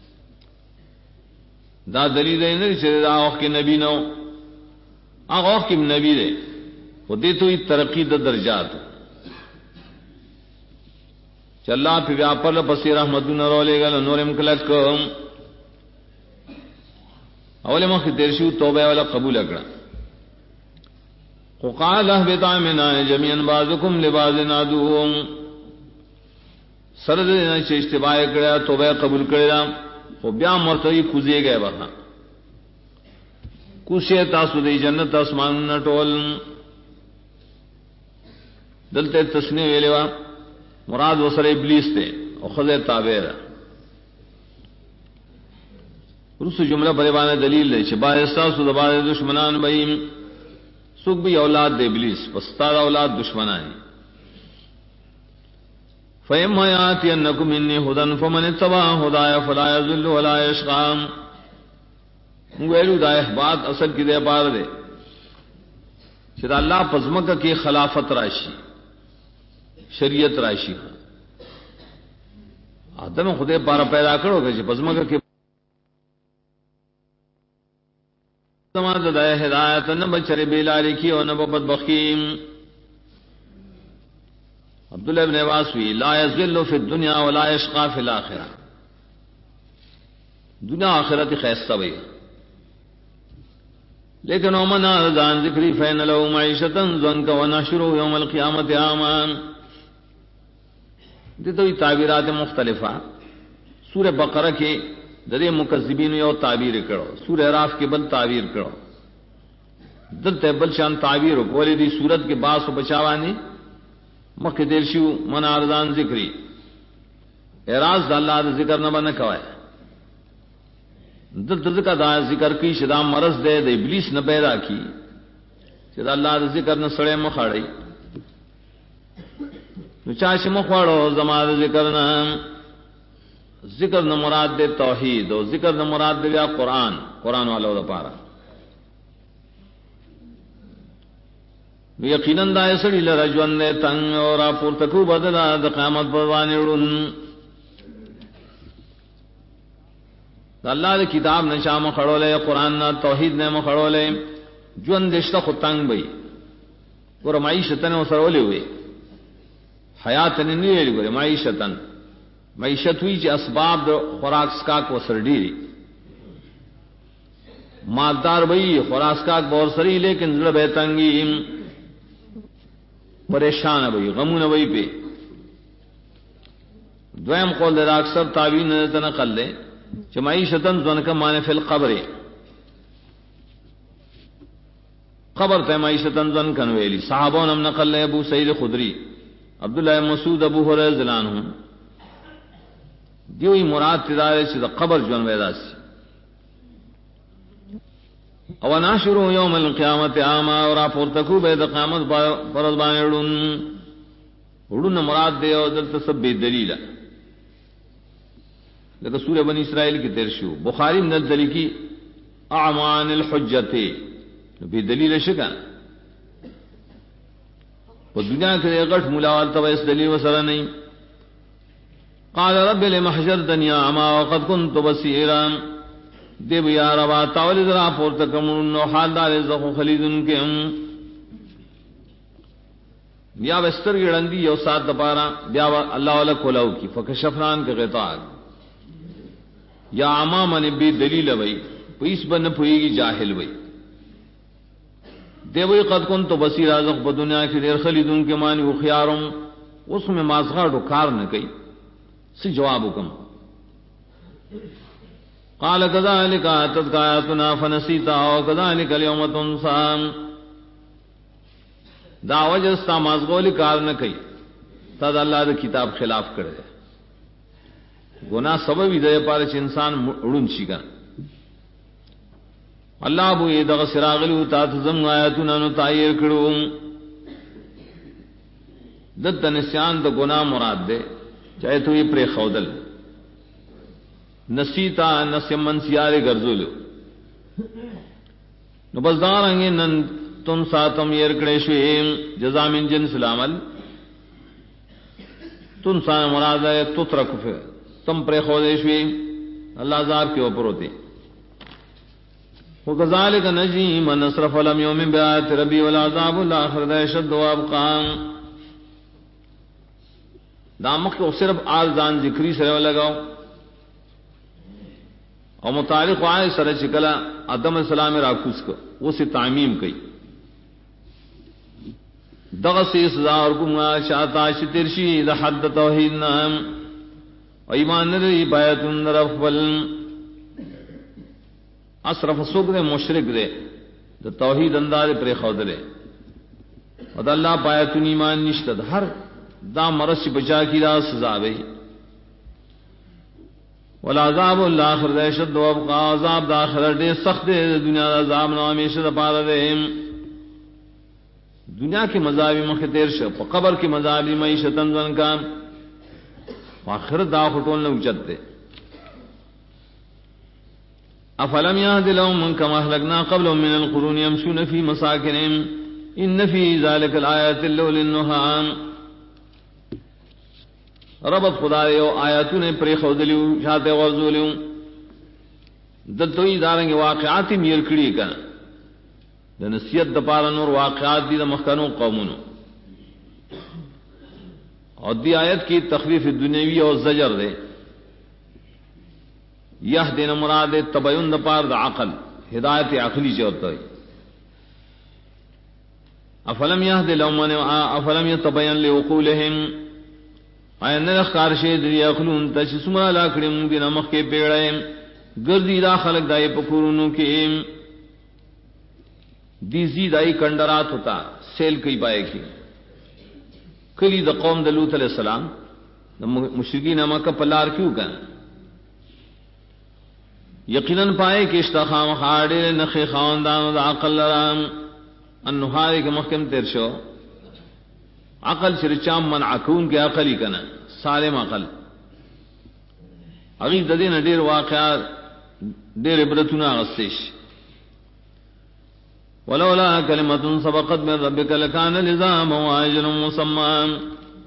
دا دلیل ہے نہیں چلے دا وقت کے نبی نو آغا وقت کے نبی دے وہ دے تو ہی ترقی دا درجات چلا پی ویاپر پسی رحمتون رولے گل نورم کلک اول مخ تیرشو توبہ والا قبول اکڑا قال اهبطا منا جميعا بعضكم لبعض عدو سرد نے اشتباہ کریا توبہ قبول کریا او بیا مرتبی کوزے گئے وہاں کوشے تاسو دی جنت اسمان نٹول دلتے تسنی ویلوا مراد وسر ابلیس تے او خدای تابع رس جملہ بریوانہ دلیل ہے چھ باعث تاسو دبا دشمنان بہیم سکھ بھی اولاد دے ابلیس پستارا اولاد دشمنان فَإِمَّا يَأْتِيَنَّكُم مِّنِّي هُدًى فَمَنِ اتَّبَعَ هُدَايَ فَلَا يَضِلُّ وَلَا يَشْقَى ویلو دا بات اصل کی دے پار دے کہ اللہ پزمک کی خلافت راشی شریعت راشی آدم خدے پارا پیدا کرو گے پزمک کی سماج دا ہدایت نہ بچرے بیلاری کی اور نہ بدبخیم عبداللہ ابن عباس وی لا یذل فی الدنیا ولا یشقى فی الاخرہ دنیا آخرت خیستہ بھئی لیکن ومن اعرض عن ذکری فإن له معیشۃ ضنکا ونحشره یوم القیامۃ اعما دیتوی تعبیرات مختلفہ سورہ بقرہ کے درے مکذبین یو تعبیر کرو سورہ اعراف کے بل تعبیر کرو دلتے بل شان تعبیر کولی دی صورت کے باس و بچاوانی مکہ دلشو من اعرضان ذکری اعراض دا اللہ دا ذکر نہ بنا کوائے دل ذکر دا ذکر کی شدا مرض دے دے ابلیس نہ پیدا کی شدا اللہ دا ذکر نہ سڑے مخاڑی نو چاش مخواڑو زما دا ذکر نہ ذکر نہ مراد دے توحید اور ذکر نہ مراد دے قرآن والا دا پارا یقیناً دا سڑی لرجون دے تنگ اور اپور تکو بدلا دا قیامت پروانے اڑن دا اللہ دا کتاب نشا مخڑو لے قرآن نا توحید نے مخڑو لے جون دشتا خود تنگ بئی اور معیشتن وسرولے ہوئے حیات نے نہیں لے گئے معیشتن معیشت ہوئی چی اسباب دا خوراک سکاک وسر ڈیری مالدار بئی خوراک سکاک بور سری لیکن ذرا بے تنگی پریشان بئی غمون بئی پہ دویم قول دے اکثر تعبیر نہ نقل لے کہ معیشتن زن کا معنی فی القبر قبر تے معیشتن زن کن ویلی صحابون ہم نقل لے ابو سعید خدری عبداللہ مسعود ابو ہریرہ رضی اللہ عنہ دیوئی مراد تدارے چھ دا قبر جون ویدا سی او ناشرو یوم القیامت آما اور اپور تکو بید قیامت پرد بانے اڑن مراد دے اور دلتا سب بے دلیل لیکن سورہ بنی اسرائیل کی ترشو بخاری من دلی کی اعمان الحجت بے دلیل شکا وہ دنیا کے غٹ ملاوال تب اس دلیل وسرہ نہیں قال رب لما حشرتني اعمى وقد كنت بصيرا دیو یا ربا تاول ذرا پورتکم نو حال دار زخو خلیدن کے یا وستر گڑندی یو سات دپارا بیا اللہ والا کولو کی فکشفنان کے غطاء یا امام نے بھی دلیل وئی پیس بن پوئی کی جاہل وئی دیو قد كنت بصيرا زخ دنیا کی دیر خلیدن کے معنی خيارم اس میں مازغا ڈکار نہ کئی سی جواب حکم قال كذلك اتتك آياتنا فنسيتها وكذلك اليوم تنسى دا وجہ ستا مازغولی کار نہ کئی تد اللہ دا کتاب خلاف کرے گناہ سبب ہی دے پارے چ انسان اڑن شي کا اللہ بو یہ دغ سراغلی تا تزم آیاتنا نو تایر کړو دت نسیان دا گناہ مراد دے چاہے تو یہ پرے خودل نسیتا نسیمن سیارے گرزولو نو بس دارنگی نن تم ساتم یرکڑے شوئیم جزا من جنس العمل تم سان مراد ہے تترک تم پرے خودے شوئیم اللہ عذاب کے اوپر ہوتے وکذالک نجی من اسرف لم یومن بیات ربی والعذاب الاخر اشد وابقا دامک کو صرف آزان ذکری سره لگاو او متعلق وای سره چکلا آدم السلام راکوس کو وہ سے تعمیم کئی دغسی سزا اور گما شاتا شترشی د حد توحید نام ایمان ری بیت رفل اصرف سوق دے مشرک دے د توحید انداز پر خود دے اور اللہ بیت ایمان نشتد ہر دا مرش بچا کی را سزا وی والعذاب الاخر دے شد و ابقا عذاب داخر دے سخت دے دنیا دا عذاب نو ہمیشہ پارا دے دنیا کی مذابی مختیر شو پا قبر کی مذابی معیشتن زن کا آخر دا خطول نے اچت دے افلم یهد لهم كما اهلكنا قبلهم من القرون يمشون في مساكنهم ان في ذلك الآيات لأولي النهى ربط خدایو آیاتوں نے پری خودلیو شاتے ورزولیو دلتوئی دارنگی واقعاتی میر کڑی کنا دا نصیت دا پارا نور واقعات دی دا مخکنو قومونو اور دی آیت کی تخفیف دنیاوی اور زجر دے یہ دین مراد تبین دا پار دا عقل ہدایت عقلی چورتا ہے افلم یهد لهم افلم یتبین لعقولهم آیا نرخکار شید دی اخلون تا چی سمرا لاکڑی مونگی نمخ کے پیڑے گردی دا خلق دائی پکورونو کے دیزی دائی کنڈرات ہوتا سیل کئی پائے کی کلی دا قوم دا لوت علیہ السلام دا مشرکین مکہ پلار کیوں کن یقیناً پائے کہ اشتخام خاڑے نخی خواندان دا عقل لرام انہارے کے محکم تیر شو عقل چرچام من عکون کے عقلی کنا سالم عقل اغیب ددین دیر واقعات دیر عبرتنا غستش ولولا کلمة سبقت من ربک لکان لزاما واجل مسمى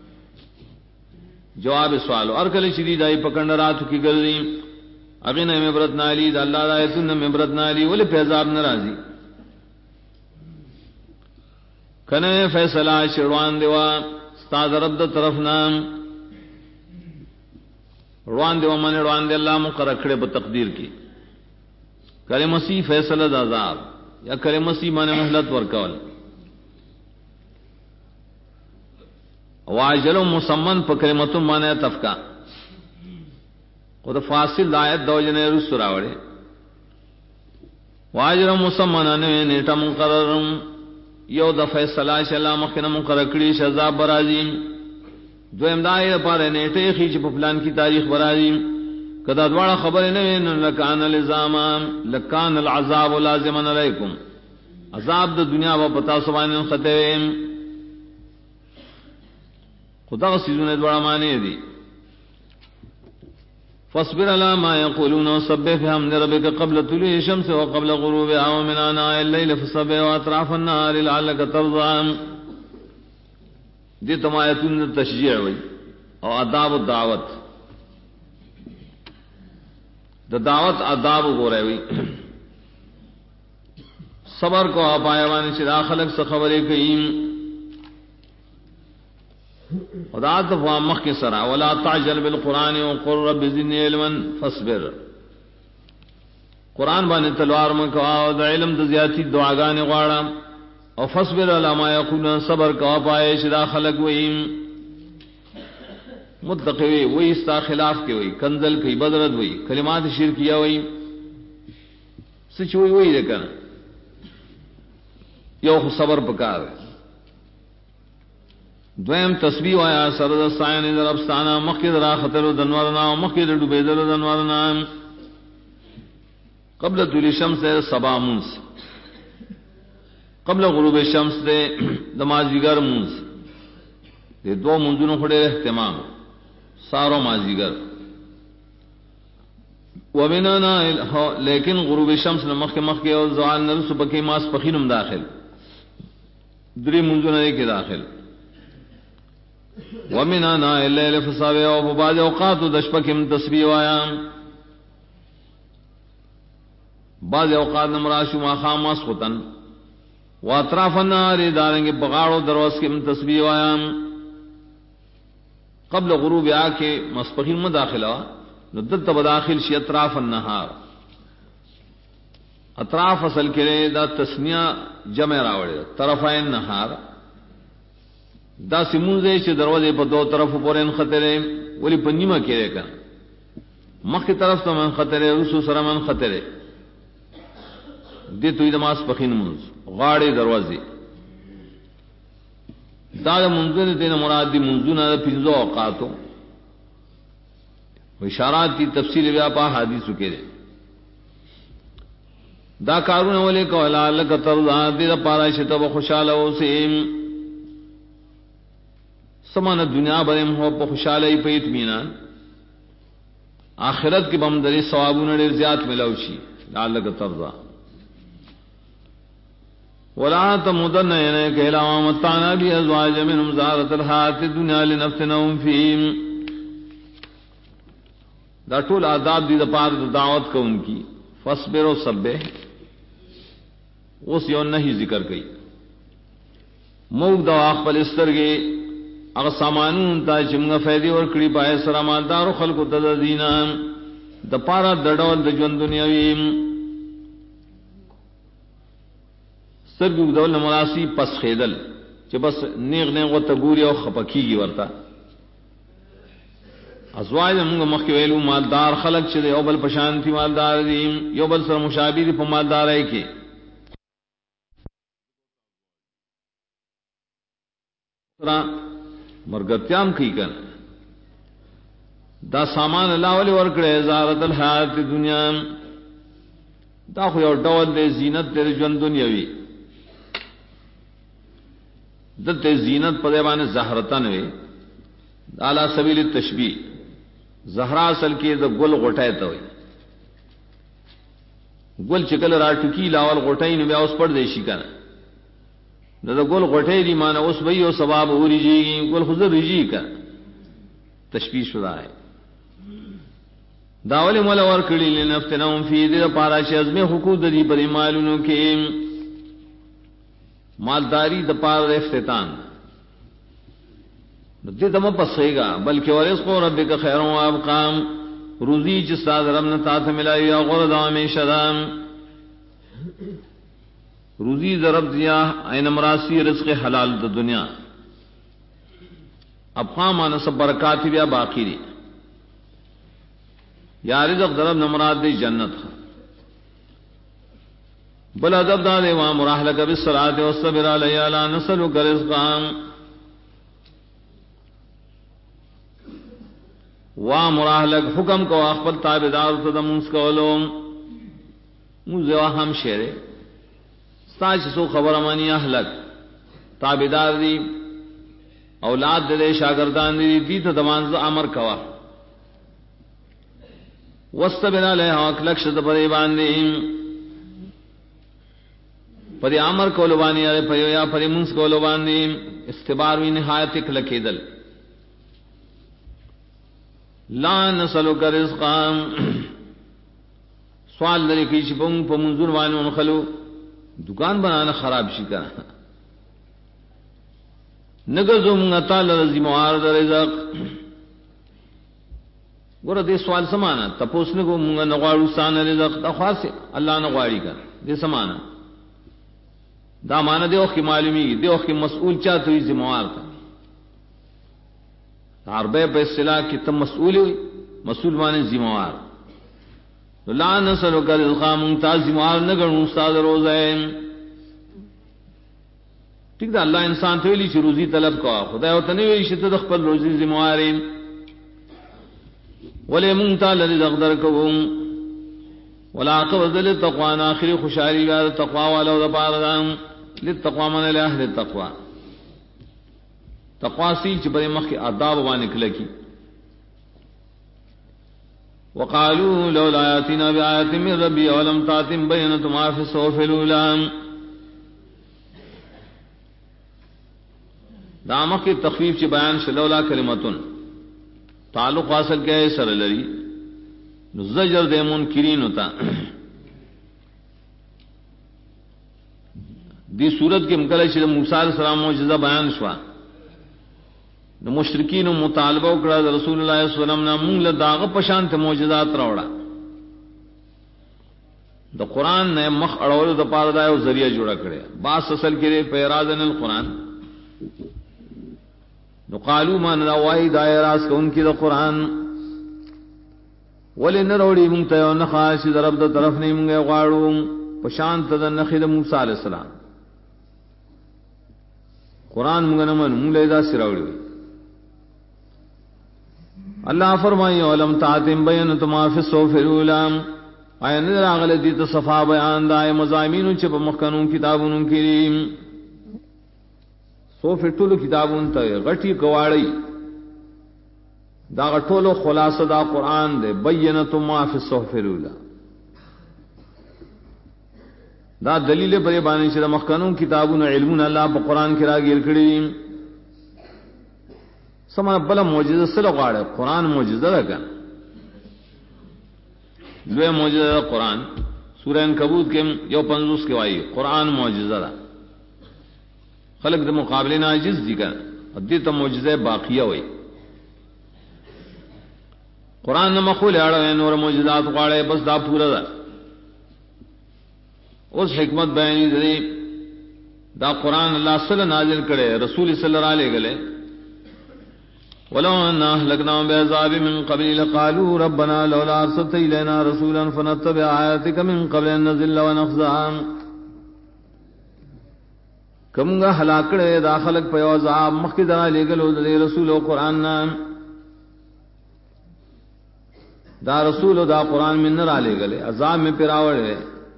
جواب سوالو ارکل شدید آئی پکند راتو کی گردی اغین عبرت نالی دا اللہ دایتن عبرت نالی ولی پیزاب نرازی کنے فیصلہ شروان دیوا استاد رب دا طرف نام روان دیوا من روان دی اللہ مقرر کھڑے بتقدیر کی کلمسی فیصلہ دا عذاب یا کلمسی من محلت ورکول واجل مسمن پا کلمت من تفکا خود فاصل دایت دو جنے رس راوڑے واجل مسمن انوے نیٹا مقررم یو د فیصلہ شلا مخنا مقرکڑی شذاب برازیم دو امدائی پارے نیٹے خیچ پپلان کی تاریخ برازیم کدا دوڑا خبر نوین لکان الزاما لکان العذاب لازمن علیکم عذاب دا دنیا و پتا سوائن خطویم خدا سیزون دوڑا مانے دی فاصبر على ما يقولون وسبح بحمد ربك قبل طلوع الشمس وقبل غروبها ومن آناء الليل فسبح وأطراف النهار لعلك ترضى دي تمایتون تشجیع ہوئی اور آداب الدعوت دا دعوت آداب ہو رہے ہوئی صبر کو آپ آیوانی چرا خلق سے خبریں کہیں ودعات فامخ کے سرا ولا تعجل بالقرآن وقل رب زدنی علما فاصبر قرآن بانے تلوار میں کہا اور علم دزیاتی دعاگانے غاڑا اور فاصبر علی ما یقولون صبر کہا پائے شدا خلق وہیم متقوی وہی استا خلاف کے وہی کنزل کی بدرد وہی کلمات شرکیہ وہی سچ وہی دیکھنا یو صبر پکار دویم تسبیح آیا سرد سائن در افستانا مخید را خطر دنورنا مخید ڈوبیدر دنورنا قبل طول شمس دے صبا منس قبل غروب شمس دے دمازیگر منس دے دو منزونوں کھڑے اہتمام سارو مازیگر ومننا لیکن غروب شمس نمخ کے اور زوال نرس بکی ماس پخینم داخل دری منزونوں کے داخل ومن آناء الليل فسبح وبعد اوقات دشپکم تسبیح آیا بعض اوقات نمراشو ما خام مسخطن واطراف النهار دارنگے بغاڑو دروس کم تسبیح آیا قبل غروب آ کے مسپخین میں داخل ہوا ندت بداخل شی اطراف النہار اطراف اصل کے لئے دا تسنیہ جمع راوڑے طرفین نہار دا سموزے چھ دروازے پا دو طرف پورین خطرے ولی پنیمہ کیرے کن مخ کی طرف تو من خطرے رسو سر من خطرے دی توی دماز پخین منز غاڑے دروازے دا منزل تین مراد دی منزون دا پنزو اوقاتو اشارات کی تفصیل بیاپا حدیث کے دے دا کارون والے کو لعلک ترضا دی دا پارا شتب خوشحال ہو سیم سمان دنیا برم ہو پا خوشحال ای پا اطمینان آخرت کی بمدری ثوابون دیر زیاد ملوشی لعلک ترضا ولا تمدن عینیک الی ما متعنا به ازواج منهم زهرة الحیاة الدنیا لنفتنهم فیہ دا ټول آداب دی دا پار دعوت کو ان کی فصبر و سبح اس یو نہیں ذکر گئی موگ دا اخبل استرگے اگر سامانون تا چمگا فیدی اور کڑی پائے سراماندار و خلق تددینا دا پارا دڑول دا جون دنیاویم سرگو دول نمراسی پس خیدل چھ بس نیغ نیغ و تگوری و خپکی گی ورتا ازواج منگا مخی ویلو مالدار خلق چھ دے یو بل پشانتی مالدار دیم یو بل سر مشابی دی پا مالدار ہے کہ مرگتیام کی کن دا سامان اللہ ولی ورکڑے زارت الحیات دنیا دا خوی اور ڈول دے زینت تیرے جون دنیاوی دلتے زینت پدیبان زہرتن وی علا سبیل التشبیح زہرا اصل کے دا گل غٹائے تا ہوئی گل چکل را ٹکی لاول غٹائی نو بیا اس پڑ دیشی کنا دا گل غٹائی دی مانا اس بھئی و ثواب اوری جی گی گل خضر رجی کنا تشبیح شدہ ہے داولی مولا ورکڑی لنفتنهم فی دی پارا چی ازمی حقوق دی پر مالونو کے مالداری دا پار افتتان دی دم پسے گا بلکہ ورزق ربک خیر و ابقام روزی جستا رب نے تا ملائی یا غرد ہمیشہ دام روزی ضرب دیا این مراسی رزق حلال دا دنیا ابقام آنا سب برکاتی بیا باقی دی یا رزق ضرب نمراد دی جنت بل ادب دا دے وام راہلک بالصلاة والصبر علیہ لا نسلک رزقام وام راہلک حکم کو اخبر تابدار تدمونس کولو موزے ہم شیرے ستاچ سو خبر امانی احلک تابدار دی اولاد دے شاگردان دی دی تدمانز امر کوا وستبر علیہ اکلک شد پدے باندیم پدے امر کولو بانی علیہ پیو یا پدے منس کولو باندیم استبار وی نہایت اکلکی دل لا نسلک رزقا سوال دری کی چپنگ پا منظور وانی منخلو دکان بنانا خراب شی کرنا نگزو منگا تال رزی موارد رزق گورا دے سوال سمانا تپوس نگو منگا نغوارو سان رزق دا خواست اللہ نغواری کرنا دے سمانا دا مانا دے وقت کی معلومی دے وقت کی مسئول چاہتا ہوئی زموار تھا عربے پہ اصطلاح کی تم مسئول ہوئی مسئول مانے ذمہوار لا نسلک رزقا ممتاز ذمہوار نگر استاد روزین ٹھیک دا اللہ انسان تو لی چھ روزی طلب کا خدا ہوتا نہیں ہوئی شتہ دخ پر روزی ذمہوارین ولی ممتا لرزق در کبھوں ولا قبض للتقوان آخری خوشحالی بیاد تقوی والا دا پاردان للتقوی من لأہل التقوی تقوی سیل چھ بڑے مخ کے آداب وان نکلکی وقالوا لولا آیاتنا بآیات من ربی ولم تاتم بینۃ ما فی الصحف الاولی دا مخ کی تخفیف چھ بیان شلولا کلمتن تعلق حاصل کیا ہے سر لری زجر دے منکرین ہوتا دی صورت کے مکلش موسیٰ علیہ السلام معجزہ بیان شوا نو مشرکین مطالبہ وکړه د رسول الله صلی الله علیه وسلم نه مونږ له داغه پشانت معجزات راوړه د قران نه مخ اړول د پاره دا یو ذریعہ جوړه کړي باس اصل کې پیرازن القران نو قالو من روای دایراس کون کی د قران ولن روړي مونږ ته نه خاص د رب د طرف نه مونږه غواړو پشانت د نخې د موسی علی السلام قران مونږ نه مونږ له دا سراوړي اللہ فرمائی علم تعتم بینت ما فی الصحف الاولى آیا نظر آغلتی تصفا بیان دائے مضامین چپ مخکنون کتابون کریم صحف ټولو کتابون تا غٹی کواڑی دا غٹولو خلاص دا قرآن دے بینت ما فی الصحف الاولى دا دلیل پر بانی چھ دا مخکنون کتابون علمون اللہ پا قرآن کی راگیر کریم سمانا بلا معجزہ سلو غاڑے قرآن معجزہ لگا لوے معجزہ قرآن سورہ انکبوت کے یو 50 کے وائی قرآن معجزہ دا خلق دا مقابلے ناجز دی کن دیتا معجزہ باقیہ ہوئی قرآن نمخول اڑا نور معجزات غاڑے بس دا پورا دا اس حکمت بیانی دی دا قرآن اللہ صلی اللہ نازل کرے رسول صلی اللہ علیہ گلے ولو أن أهلكناهم بعذاب من قبل لقالوا ربنا لولا أرسلت إلينا رسولا فنتبع آياتك من قبل أن نذل ونخزى کمگا ہلاکڑے داخلک پہ عذاب مخی درا لے گلو دے رسول و قرآن دا رسول و دا قرآن من نرا لے گلے عذاب میں پراوڑے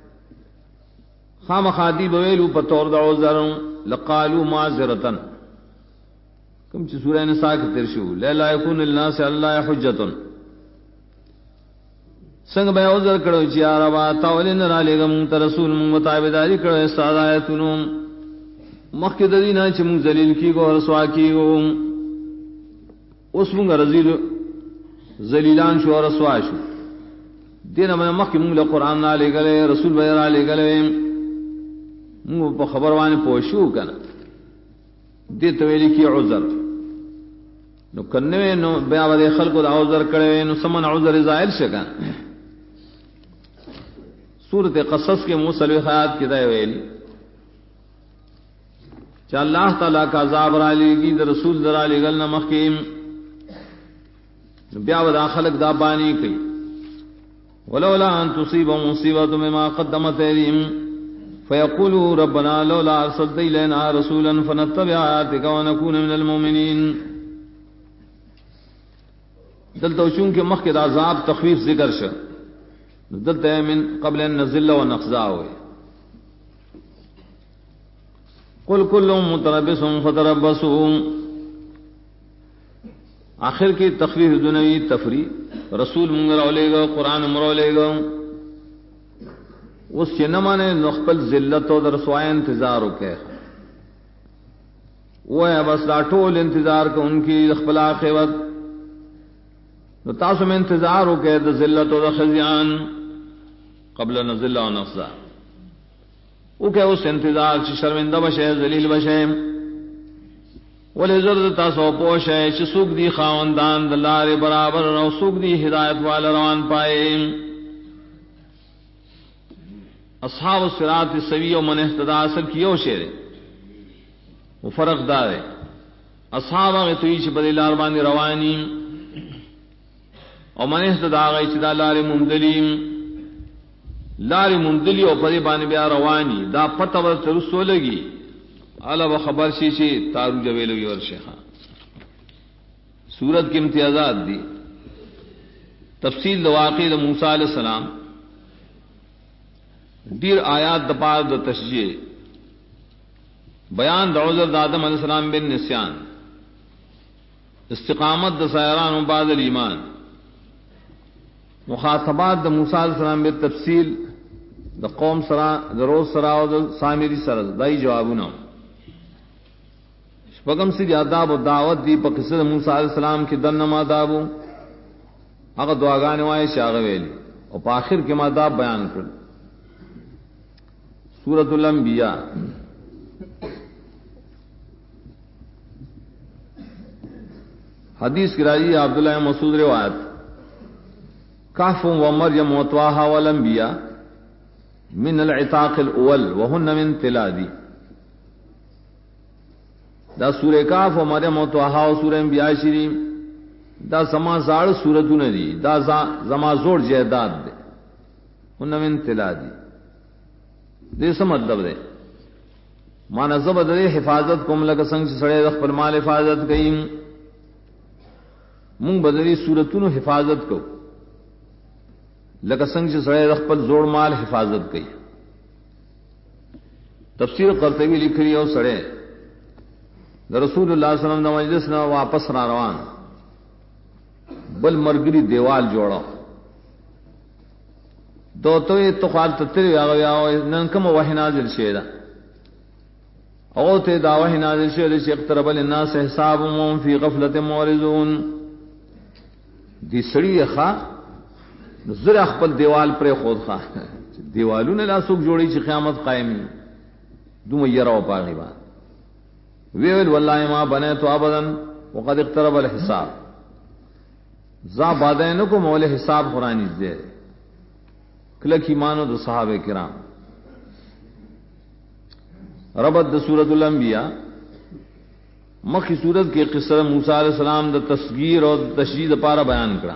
خام خادی بویلو پتور دا عذر لقالوا معذرتن کم چی سورہ نساء کی ترشو لیلا یکون الناس اللہ حجتن سنگ بے عذر کرو چی آرابا تاولی نرا لے گا مونتا رسول مونگ تابداری کرو استاد آیتنو مخی دینا چی مونگ ذلیل کی گو رسوا کی گو اس مونگ رزیل ذلیلان شو رسوا شو دینا من مخی مونگ لقرآن نا لے گلے رسول بیرا لے گلے مونگ پا خبروانی پوشو کنا دی تویلی کی عذر نو کنوے نو بیا ودے خلق دا عذر کرے نو سمن عذر زائل شکا سورت قصص کے موسیٰ حیات کی دائے ویلی چا اللہ تعالیٰ کا عذاب را لے دا رسول درا لے گلنا مخیم بیا ودا خلق دا بانی کی ولولا ان تصیب مصیبت مما قدمت ایدیم فیقولوا ربنا لولا ارسلت الینا رسولا فنتبع آیاتک ونکون من المؤمنین دلتا چونکہ مخکد عذاب تخفیف ذکر شا دلتا من قبل ان نزل و نقضا ہوئے قل کل متربس فتربسوا آخر کی تخفیف دنوی تفریح رسول منگر لے گا قرآن مرو لے گا اس چنما نے نخبل ذلت و درسوائے انتظار کے وہ ہے بس لاٹول انتظار کو ان کی اخبلا خیوت نو تاسو میں انتظار ہو کہ ذلت و خزیان قبل نزل و نفسا او کہ اس انتظار چی شرمندہ بشے ذلیل بشے ولی زرد تاسو پوش ہے چی سوک دی خاوندان دلار برابر رو سوک دی ہدایت والا روان پائے اصحاب الصراط السوی و من اهتدى اصل کیو شیر وہ فرق دار ہے اصحاب آگے توی چی بدی لار باندی روانی اور من اهتدى آگے چی دا لار ممدلیم لار ممدلی اور پدی باندی بیا روانی دا پتہ ورد رسو لگی علا خبر شیشی تارو جویلوی ورشیخا سورت کی امتیازات دی تفصیل دواقی دا موسیٰ علیہ السلام دیر آیات دپار دا تشجیع بیان دا عذر دا آدم علیہ السلام بن نسیان استقامت دا سائران و بعد الایمان مخاطبات دا موسیٰ علیہ السلام بن تفصیل دا قوم سرا دا روز سرا و دا سامری سرا دائی جوابونا شپگم سی آداب و دعوت دی پا قصد موسیٰ علیہ السلام کی دن نما دابو اگر دعاگانے وائے شاغویلی اور پا آخر کے ماداب بیان کر سورۃ الانبیاء حدیث کی راضی عبداللہ مسعود روایت کہف و مریم و طواہا والانبیاء من العتاق الاول وهن من تلادی. دا سورہ کہف و مریم و طواہا و سورہ انبیاء شریف دا زما زاڑ سورتوں دی، دا زما زور جہداد دے، هن من تلادی. دے سم مطلب دے مانا زبد دے حفاظت کوم لگا سنگ سڑے رخ پر مال حفاظت کئیم مونگ بدری سورتونو حفاظت کو لگا سنگ سڑے رخ پر زور مال حفاظت کئی. تفسیر قرطبی لکھ رہی ہو سڑے رسول اللہ صلی اللہ علیہ وسلم دا مجلس نہ واپس را روان بل مرگری دیوال جوڑا دو تو خال تتری آگا نن کم وحی نازل شیدہ او تے دا وحی نازل شیدہ چی اقترب للناس حسابهم فی غفلت مورزون. دی سڑی خواہ زر اخپل دیوال پر خود خواہ دیوالون لا سوک جوڑی چی قیامت قائمی دوم یراو پاگی بات ویول واللہ ما بنیتو ابدا وقد اقترب الحساب زا بادینکو مول حساب قرآنی دے کلک ایمانو دو صحابہ کرام. ربط دا سورۃ الانبیاء مخی سورت کے قصہ موسیٰ علیہ السلام دا تصغیر اور تشریح پارا بیان کرا.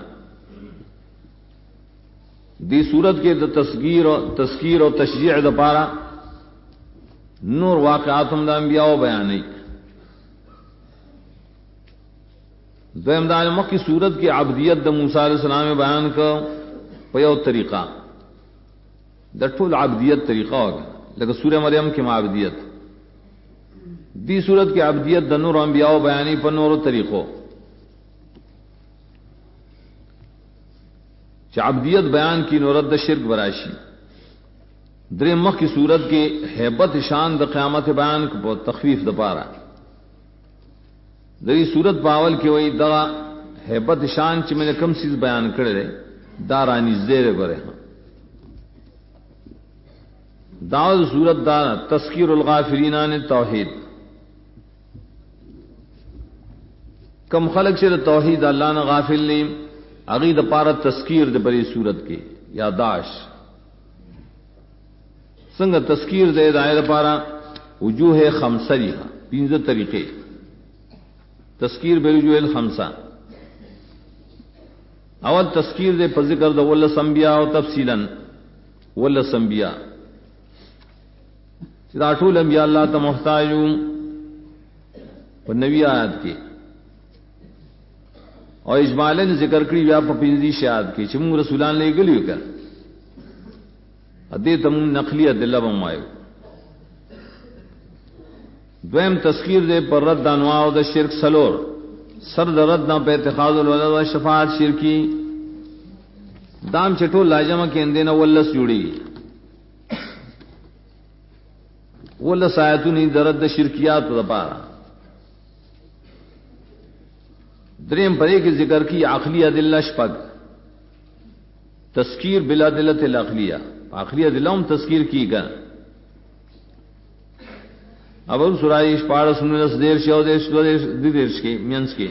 دی سورت کے دا تذکیر اور تشریح دا پارا نور واقعاتم دا انبیاء بیان نہیں. دویم دا مخی سورت کی عبدیت دا موسیٰ علیہ السلام بیان کا پیو طریقہ دا ٹھول عبدیت طریقہ ہوگا لیکن سورہ مریم کی معبدیت دی صورت کی عبدیت دا نور انبیاء بیانی پر نور و طریقوں چا عبدیت بیان کی نورد دا شرک براشی. دریم مخ کی صورت کی حیبت شان دا قیامت بیان کو تخفیف دا پارا دری صورت پاول کی وئی دا حیبت شان چی میں نے کم چیز بیان کرے رہے دارانی زیر برے ہاں. داود صورت دا تذکیر الغافلین عن توحید کم خلق سے توحید اللہ نے غافل نہیں عقید پارا تذکیر دے بری صورت کی یاداش سنگ تذکیر دے دائر پارا وجوہ خمسری پینز طریقے تذکیر بے وجوہ الخمسہ. اول تذکیر دے پر ذکر دا واللس انبیاء و تفصیلا واللس انبیاء راٹول انبیاء اللہ تا محتاجوں اور نبی آیات کی اور اجمالن ذکر کری بیا پپینزی شہاد کی چمون رسولان لے گلیو کر ادے تمون نقلی دلہ بمائیو. دویم تذکیر دے پر رد انواع دا شرک سلور سر دا رد نا پہ اتخاذ الولد و شفاعت شرکی دام چٹو لاجمہ کے اندینا واللس جوڑی واللس آیتونی دا رد شرکیات دا پارا. دریم پرے کی ذکر کی عقلی ادلہ شپگ تذکیر بلا دلت العقلیہ عقلی ادلہ ہم تذکیر کی گا. اب سرائی پاڑ سنس دیر شو دیش دو دیش دی دیش کے مینس کے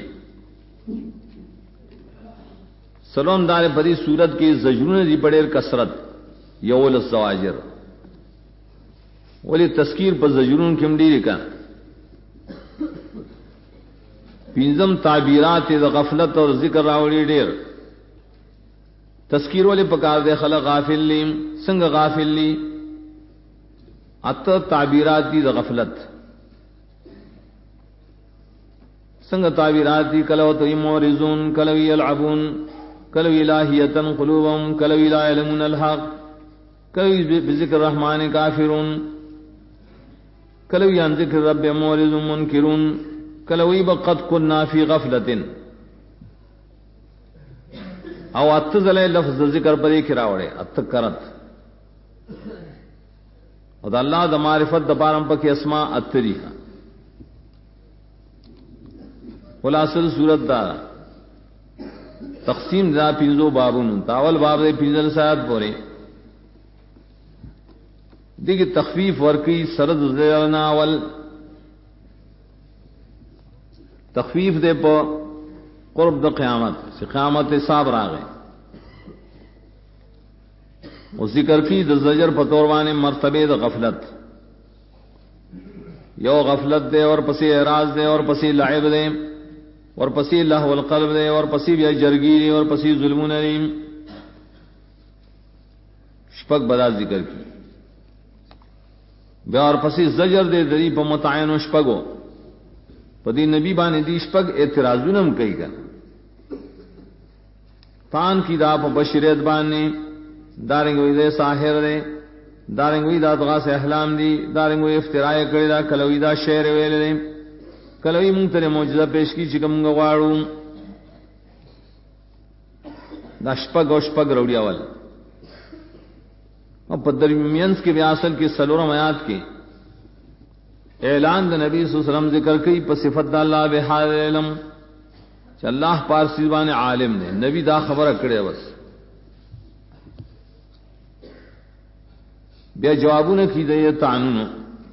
سلام دار پری صورت کے زجرون دی پڑیر کثرت یول الزواجر ولی تذکیر پر زجرون کم ڈیری کا پینزم تعبیرات دا غفلت اور ذکر راوڑی ڈیر تذکیر والے پکار دے خلق غافل لی سنگ غافل لی ات تعبیرات دی دا غفلت سنگ تعبیرات دی کلو تو مورزون کلوی یلعبون کلوی لاہیتن قلوبم کلوی لا علمون الحق کلوی بذکر الرحمن کافرون کلوی عن ذکر رب مورزون منکرون کلوی بقد کننا فی غفلت او اتزلے لفظ ذکر پر ایک راوڑے اتکرت اور دا اللہ دا معرفت دا پارم پکی اسماء اتریہ خلاصل صورت دا تقسیم دا پینزو بابون تاول باب دے پینزل سایت پورے دیکھ تخفیف ورکی سرد زیرنا اول تخفیف دے پا قرب د قیامت سے قیامت حساب راغے وہ ذکر کی د زجر پتوروانے مرتبے د غفلت یو غفلت دے اور پسی اعراض دے اور پسی لعب دے اور پسی لہو القلب دے اور پسی بیا جرگی دے اور پسی ظلمون علیم شپک بدا ذکر کی بیا اور پسی زجر دے دری پا متعین و شپگو پدی نبی بانے دی شپگ اعتراضونم کئی کن تان کی دا پا بشریت بانے دارنگوی دے ساحر دے دارنگوی دا دغاس احلام دی دارنگوی افترائی کردی دا کلوی دا شعر ویل دے کلوی منتر موجزہ پیش کی چکم گوارو دا شپگ و شپگ روڑی اول اور پدرمینس کے بیاسل کی سلورم آیات کے اعلان دا نبی صلی اللہ علیہ وسلم ذکر کی پس صفت دا اللہ بحال علم چا اللہ پارسی زبان عالم نے نبی دا خبر اکڑے بس بیا جوابو نے کی دے تانونو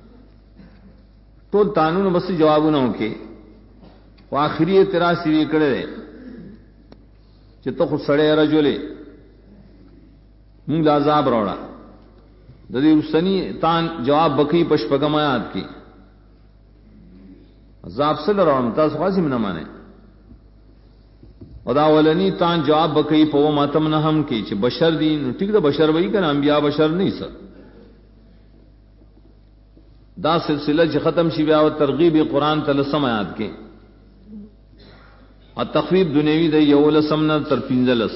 تو تانونو بس جوابو نہ ہو کے وہ آخری اعتراض سیوی کڑے دے چا تو خود سڑے رجولے مونگ لازاب روڑا ددی اسنی تان جواب بکی پشپگم آیات کی عذاب سے لڑاؤں تاس خواسی میں نہ مانے اور داولنی تان جواب بکی پو ماتم نہ ہم کی چھ بشر دین ٹھیک دا بشر وہی کنا انبیاء بشر نہیں سر دا سلسلہ چھ ختم شی بیا و ترغیب قرآن تلسم آیات کے اور تخویب دنیوی دے یولسمنا ترپینزلس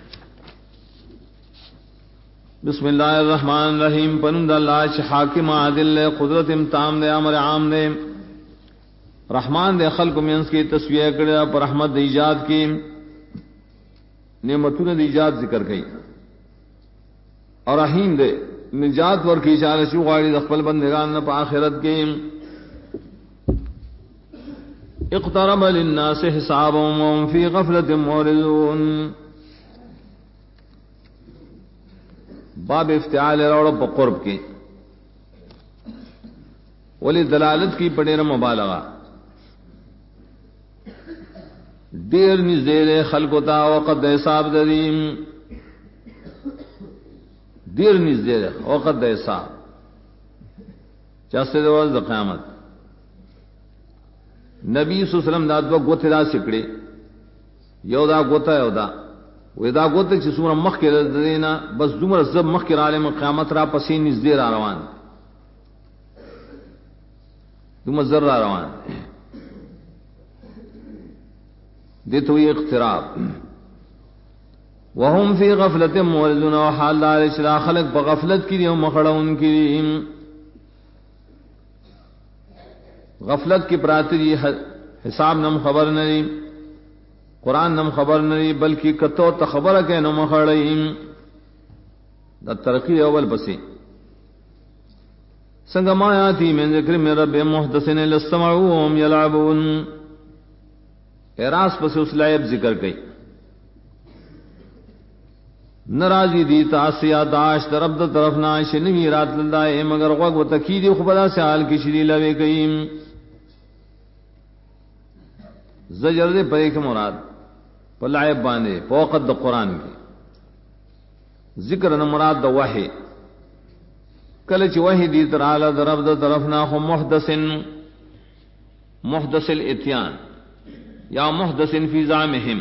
بسم اللہ الرحمن الرحیم پنند اللہ چھ حاکم عادل قدرت امتام دے امر عام دے رحمان دے خلق مینس کی تصویہ کرے پر رحمت دے ایجاد کی نعمتوں دے ایجاد ذکر گئی اور رحیم دے نجات ور کی چال شو غاڑی دخل بندگان نہ آخرت کے اقترب للناس حسابهم وهم في غفلة معرضون باب افتعال روڑ پا قرب کے ولی دلالت کی پڑیر مبالغہ دیر نزدیر خلقتا وقت حساب دریم دیر نزدیر وقت حساب چاستے دواز دا قیامت نبی صلی اللہ علیہ وسلم دا دو گوتے دا سکڑے یو دا گوتا یو دا وی دا گوتے چی سورا مخ کے دینا بس دومر زب مخ کے رالم قیامت را پسی نزدیر آروان دومر زر را روان دیتو یہ اقتراب وهم فی غفلت مولدون و حال دار اشرا خلق بغفلت کی دی و مخڑون کی دی غفلت کی پراتی حساب نم خبر نہیں قرآن نم خبر نہیں بلکہ کتو تخبر کے نم خڑیم دا ترقی اول بسی سنگ ما آتی من ذکر من رب محدثن لستمعوهم یلعبون اعراض پس اس لائب ذکر گئی ناراضی دی تاسیا داشت رب د طرف ناش نوی رات لدائے مگر غوگ و تکیدی خبدا سے حال کی شری لوے گئیم زجر دے پر ایک مراد پر لائب باندے پوقت دا قرآن کی ذکر نا مراد دا وحی کلچ وحی دی ترعالا دا رب دا طرف ناخو محدث الاتیان یا محدث فی زعمہم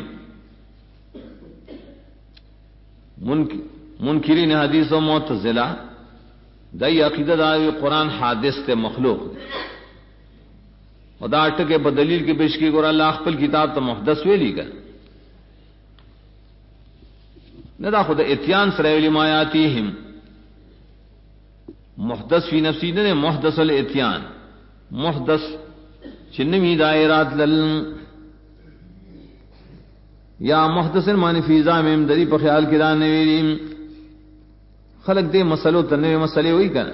منکرین حدیث و معتزلہ دای عقیدہ داوی قرآن حادث تے مخلوق اور دا اٹکے پا دلیل کی پیشکی گورا اللہ اخپل کتاب تا محدث ویلی کر ندا خود اتیان سرائیلی ما یاتیہم محدث فی نفسی نے محدث الاتیان محدث چنمی دائرات لل یا محدث معنی فی زامم دری پا خیال کی دان نویریم خلق دے مسئلو تنوی مسئلے ہوئی کن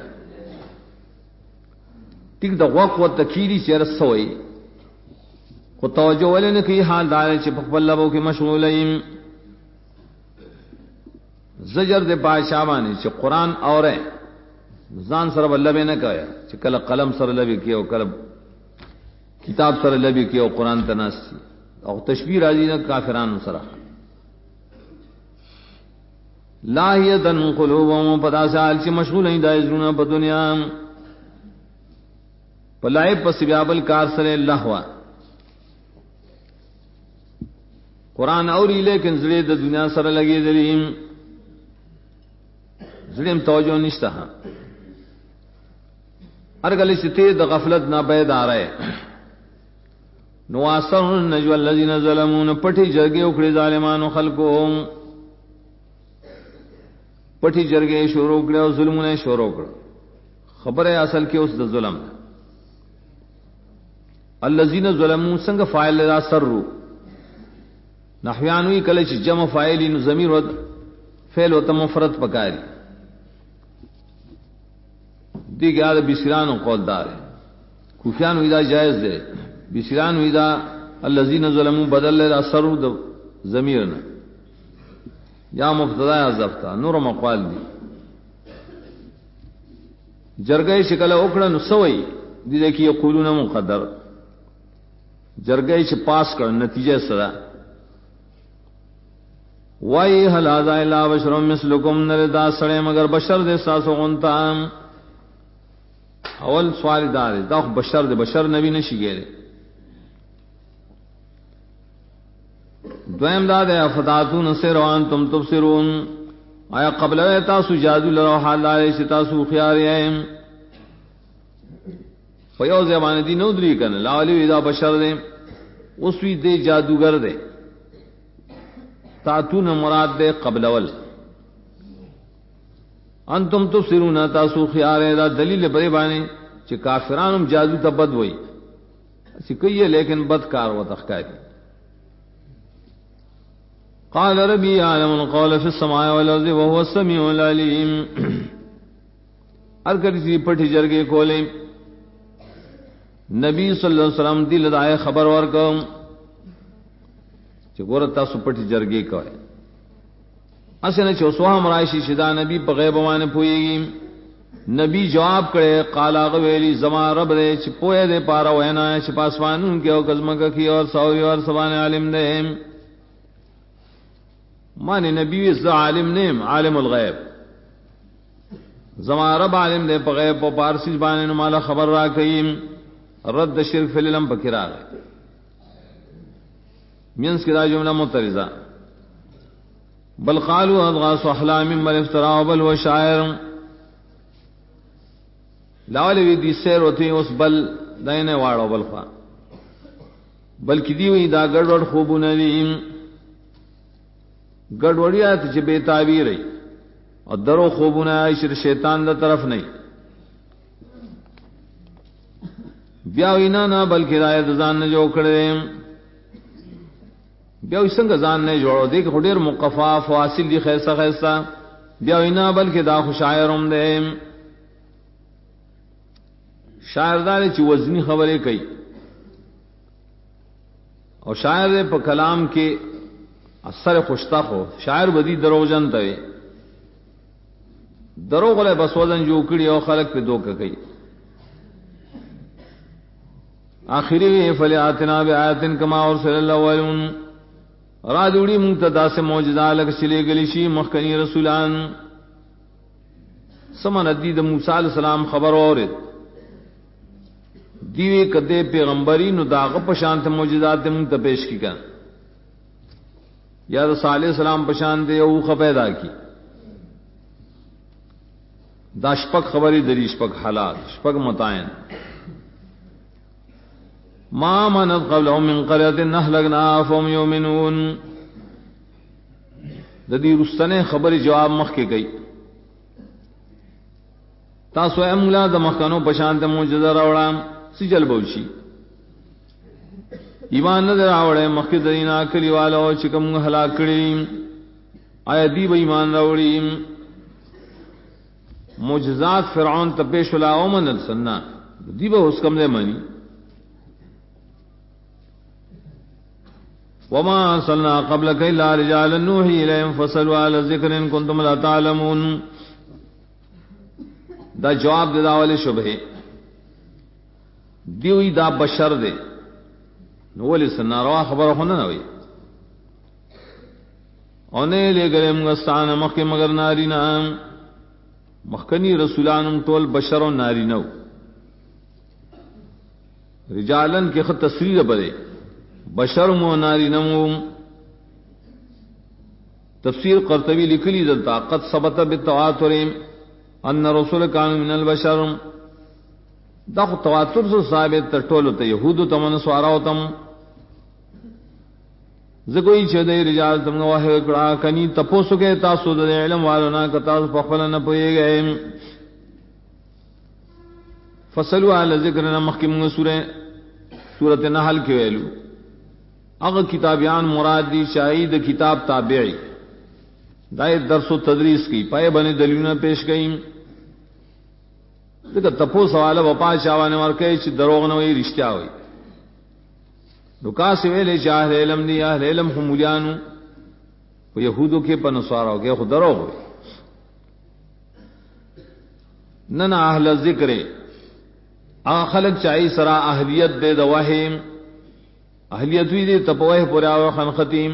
ٹک دا وق و تکیری چیر سوئی کو توجہ والے نے کی حال دارے چی پخبل لبو کی مشغولیم زجر دے پاشابانی چی قرآن اور زان سر بلبے نہ کہا چی کل قلم سر لبی کیا کل کتاب سر لبی کیا قرآن تناسی او تشبیه راځي نه کافرانو سره لاهیتن قلوبهم پدا سال چې مشغول نه دای زونه په دنیا پلای پس بیابل کار سره لهوا قران اوري لیکن زړه د دنیا سره لګي دلیم زړم توجه نشته ارګل شته د غفلت نه بیدار ہے نو اثر النجو الذين ظلمون پټي جرګه وکړي ظالمانو خلقو پټي جرګه شروع کړو ظلمونه شروع کړو خبره اصل کې اوس د ظلم الذين ظلموا څنګه فاعل را سرو نحویانوی کله چې جمع فاعلین ضمیر ود فعل او مفرد پکاري دیګه د بشرانو قولدار کوفیان ودا جائز ده بشران ودا الذين ظلموا بدل الاثر د ضمیرنا یا مبتدا حذفتا نور مقال دي جرګې شکل وکړه نو سوي دي کې یقولون مقدر جرګې چې پاس کړ نتیجه سره وای هل ذا الا بشر مثلکم نردا سړی مگر بشر دې ساسو غونتا اول سوال دار دا بشر دې بشر نبی نشي ګره دویم دا ده فتاتون سروان تم تبصرون آیا قبل تاسو جادو لرو حال علی تاسو خيار ایم فیو زبان دی نو دری کنه لاولی اذا بشر دې اوس وی دې جادوگر دې تاتون مراد دے قبل اول انتم تبصرون تاسو خيار دا دلیل بری باندې چې کافرانو جادو ته بد وای اسی کوي لیکن بد کار و تخکاری قال ربي يعلم القول في السماء والارض وهو السميع العليم ارګر دې پټي جرګې کولې نبی صلی الله علیه وسلم دل دای خبر ورکوم چې ګور تاسو پټي جرګې کوي اسنه چې وسوه مرایشي شدا نبی په غیب باندې پويږي نبی جواب کړي قال هغه ویلي زما رب دې چې پوهه دې پاره وینا چې پاسوانو کې او قسمه کې او سوي اور سبحان عالم دې معنی نبی ز عالم نیم عالم الغیب زما رب عالم دې په غیب په پارسی باندې نو مال خبر را کئم رد شرک فی العلم بکرا مینس کی دا جملہ مترزا بل قالوا اضغاث احلام بل افتراء بل وشاعر لاولی دی سیر ہوتی اس بل داینے واړو بل خوا بلکې دی وی دا ګډوډ خوبونه دي ګډوډیا ته چې به تعبیر ای او درو خوبونه عشر شیطان له طرف نه بیا وینا نه بلکې راي ځان نه جوړ کړي بیا څنګه ځان نه جوړو دي که ډېر مقفا فاصل دي خیسه خیسه بیا وینا بلکې دا خو شاعرم دي شاعردار چې وزنی خبرې کوي او شاعر په کلام کې اثر خوشتا خو شاعر بدی دروغجن ته دروغ له بس وزن جوړ کړي او خلق په دوکه کوي اخری فلیاتنا بیاتن کما ارسل الاولون را دوڑی منتدا سے معجزہ لگ چلے گلی شی مخکنی رسولان سمن ادید موسی علیہ السلام خبر اورید دیوی کدے پیغمبری نو داغ پشانت معجزات منت پیش کی کن یا رسول علیہ السلام پشانت او خپیدا کی دا شپک خبری دری شپک حالات شپک متعین ما منت قبلهم من قرية نهلكناها فهم يؤمنون د دې رستنه خبر جواب مخ کې گئی تاسو املا د مخکنو پشانت معجزه راوړم سجل بوشي ایمان نه راوړې مخکې دینا کلیوالو چې کوم هلاک کړي آیا دی به ایمان راوړي معجزات فرعون ته پیش ولا او منل سننا دی به اوس کوم نه مانی وما ارسلنا قبلك الا رجالا نوحي اليهم فصلوا على الذكر ان كنتم لا تعلمون دا جواب دا ولې شبهه دیوی دا بشر دے نو ولی سناروا خبر ہونا نہ ہوئی اونے لے گلے مغستان مخی مگر ناری نام مخکنی رسولانم طول بشر و ناری نو رجالن کے خط تصویر بدے بشر و ناری نمو تفسیر قرطبی لکلی دلتا قد ثبت بالتواتر ان رسول کانوا من البشر دا خو تواتر سے ثابت ټول ته یهود تمن سوارا تم زګوی چې د رجال تم واه کړه کني تپوسو کې تاسو د علم والو نه کتا په خپل نه پويږئ فصلوا علی ذکرنا مخکم سورۃ نحل کې ویلو هغه کتابیان مراد دي شاهد کتاب تابعی دای درس و تدریس کی پای باندې دلیلونه پیش کړي دغه تپو سوال وپا چاوانه ورکه چې دروغ نه وي رښتیا وي نو کا سی ویلې چې اهل علم دي اهل علم هم مليانو او يهودو کې په نصاراو کې خو دروغ وي نه اهل ذکر خلق چای سرا اهلیت دے دواہم اهلیت وی دے تپوہ پورا او خن ختم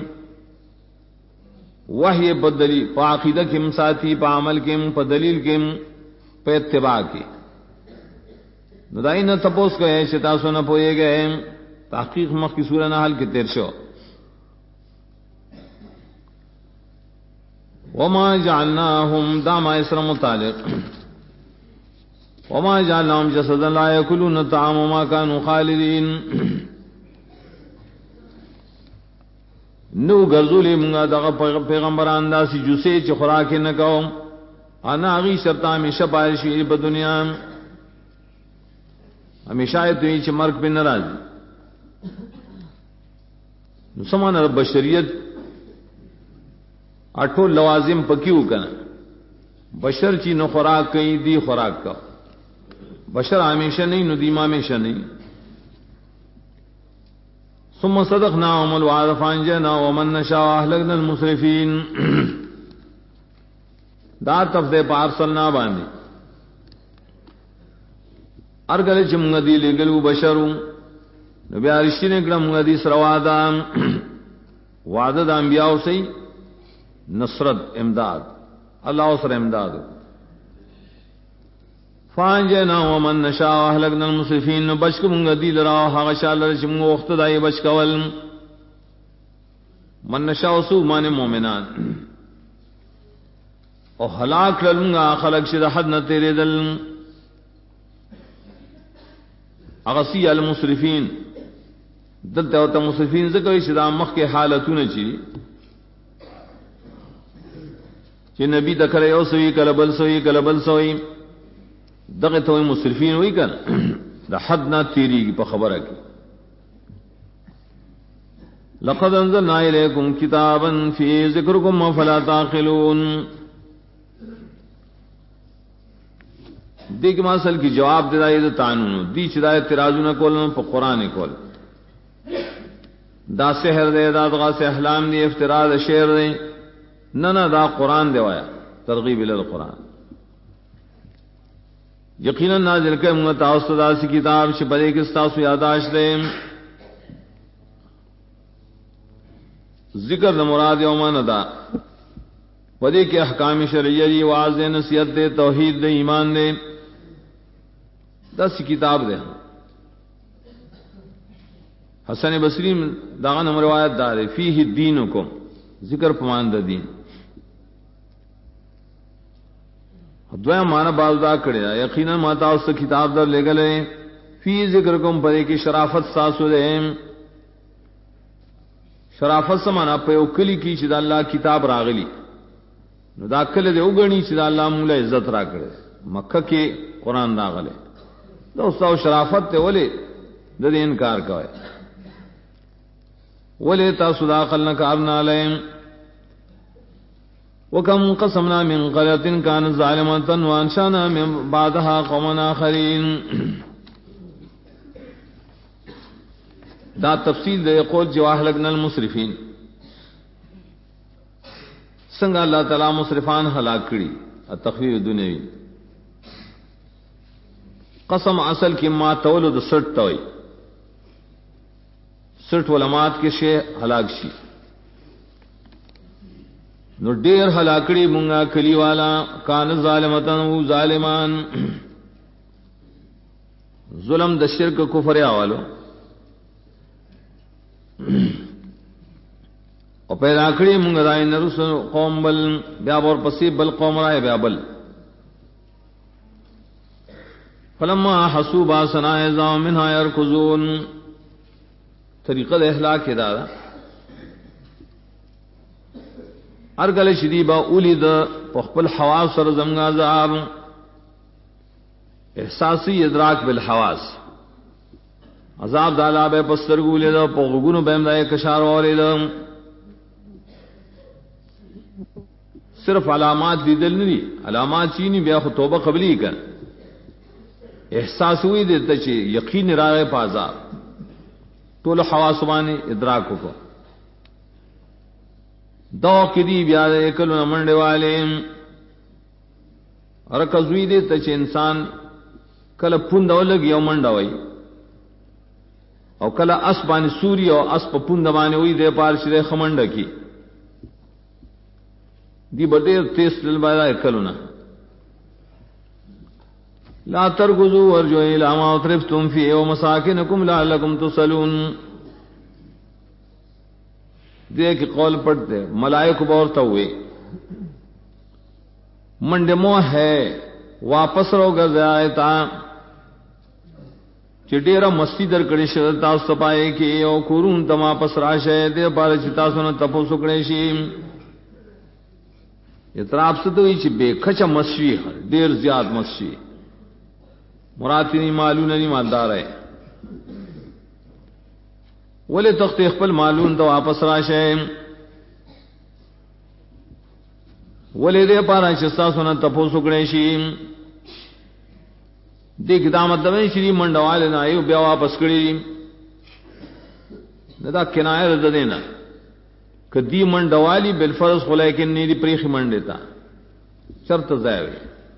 وحی بدلی پا عقیدہ کم ساتھی پا عمل کم پا دلیل کم پا اتباع کی ندائی نہ تپوس کو ہے شتاسو نہ پوئے گئے تحقیق مخ کی سورہ نحل کے تیر شو وما جعلناهم داما اسر متعلق وما جعلناهم جسدا لا يأكلون الطعام وما كانوا خالدين نو گرزولی منگا دغا پیغمبران داسی جسے چی خوراکی نکاو انا اغی شرطا ہمیشہ پائشی با دنیا ہمیشہ توی چی مرک پہ نراز نو سمان رب بشریت اٹھو لوازم پکیو کنا بشر چی نو خوراک کئی دی خوراک کا بشر ہمیشہ نہیں نو دیم ہمیشہ نہیں ثم صدقناهم الوعد فانجينا ومن نشاء واهلكنا المسرفين دا تفسیر پارسلنا باندې ارګل چې موږ دی لګلو بشرو نو بیا رښتینه کړه موږ دی سره وعده د انبیاء سي نصرت امداد الله سره امداد فانجنا ومن نشاء واهلكنا المسرفين بشک مونږ دی لرا هغه شاله چې موږ وخت دای بشکول من نشاء سو مان مومنان او هلاك لږه خلق چې د حد نه تیرې دل اغسی المسرفين دلته او ته مسرفين ځکه چې دا مخ کې حالتونه چې نبی ذکر یو سوی کلبل سوی دغه ته مسرفین وی کړه د حد نه تیریږي په خبره کې لقد انزلنا الیکم کتابا فی ذکرکم فلا تعقلون دیګ مسل کی جواب دای د قانون دی چې د اعتراضونه کول په قران کول دا سحر دی دا دغه احلام دی افتراء د شعر دی نه دا قران دی وایا ترغیب ال القران یقینا نازل کړه موږ تاسو ته داسې کتاب چې په دې کې تاسو یاداش دې ذکر د مراد یوم نه دا په دې کې احکام شرعیه دی واضح نصیحت دې توحید دې ایمان دې داسې کتاب دې حسن بصری دا نوم روایت دار فيه دینکم ذکر پمان د دین دویا مانا باز دا کړی یقینا ما تاسو کتاب در لګلې فی ذکر کوم پرې کې شرافت تاسو دې شرافت سمانا په یو کلی کې چې د الله کتاب راغلی نو دا کله دې وګڼي چې د الله مولا عزت راکړي مکه کې قران راغلی دا اوسو شرافت ته ولې د دې انکار کوي ولې تاسو داخل نه کارنا علیم وكم قسمنا من قرية كانت ظالمة وانشانا من بعدها قوما آخرين دا تفصیل دے قول جواہ لگنا المسرفین سنگا اللہ تعالی مسرفان ہلاک کری التخفیف دنیوی قسم اصل کی ما تولد سٹ توئی 60 علماء کے شے ہلاک شي نو ډیر هلاکړي مونږه کلی والا کان ظالمتن او ظالمان ظلم د شرک کفر اوالو او پیدا کړی مونږه دای نرسل قوم بل بیا ور پسې بل قوم راي بیا بل فلما حسوبا سنائزا منها يركضون طریقہ اخلاق ادا ارگل شدیبا اولید خپل حواس سر زمغا عذاب احساسی ادراک بالحواس عذاب دالا بے پسترگو لید پغگونو بیم دای کشار ورید صرف علامات دیدل نہیں علامات چینی بیا خو توبہ قبلی کر احساس ہوئی دیتا چی یقین راغے پا عذاب طول حواس بانی ادراکو کو دو کدی بیاد اکلو نمانڈے والے رکزوی دیتا چی انسان کل پوندو لگی او منڈوئی او کل اس بانی سوری او اس پا پوند بانی ہوئی دے پارش دے خمنڈ کی دی بدیر تیس دل بادا اکلو نا لا ترغزوا وارجعوا الى ما اطرفتم فيه ومساكنكم لعلكم تصلون دیکھ قول پڑھتے ملائکہ بورتا ہوئے منڈمو ہے واپس رو گا زیادتا چٹیرہ مستی در کڑی شدتا سپائے کی او کورون تما پس راشے دے پارا چتا سنا تپو سکڑے شیم اتراب ستوئی چی بے کھچا مسوی دیر زیاد مسوی مراتی نہیں معلوم نہیں مالدار ہے ولی تخت اخپل معلوم تو واپس راشے ولی دے پارا شستا سنا تپو سکڑے شیم دیکھ دامت دویں شری منڈوالے نائیو بیا واپس کڑی ندا کنائے رد دینا کہ دی منڈوالی بالفرض خو لیکن نیدی پریخی منڈیتا شرط زائوی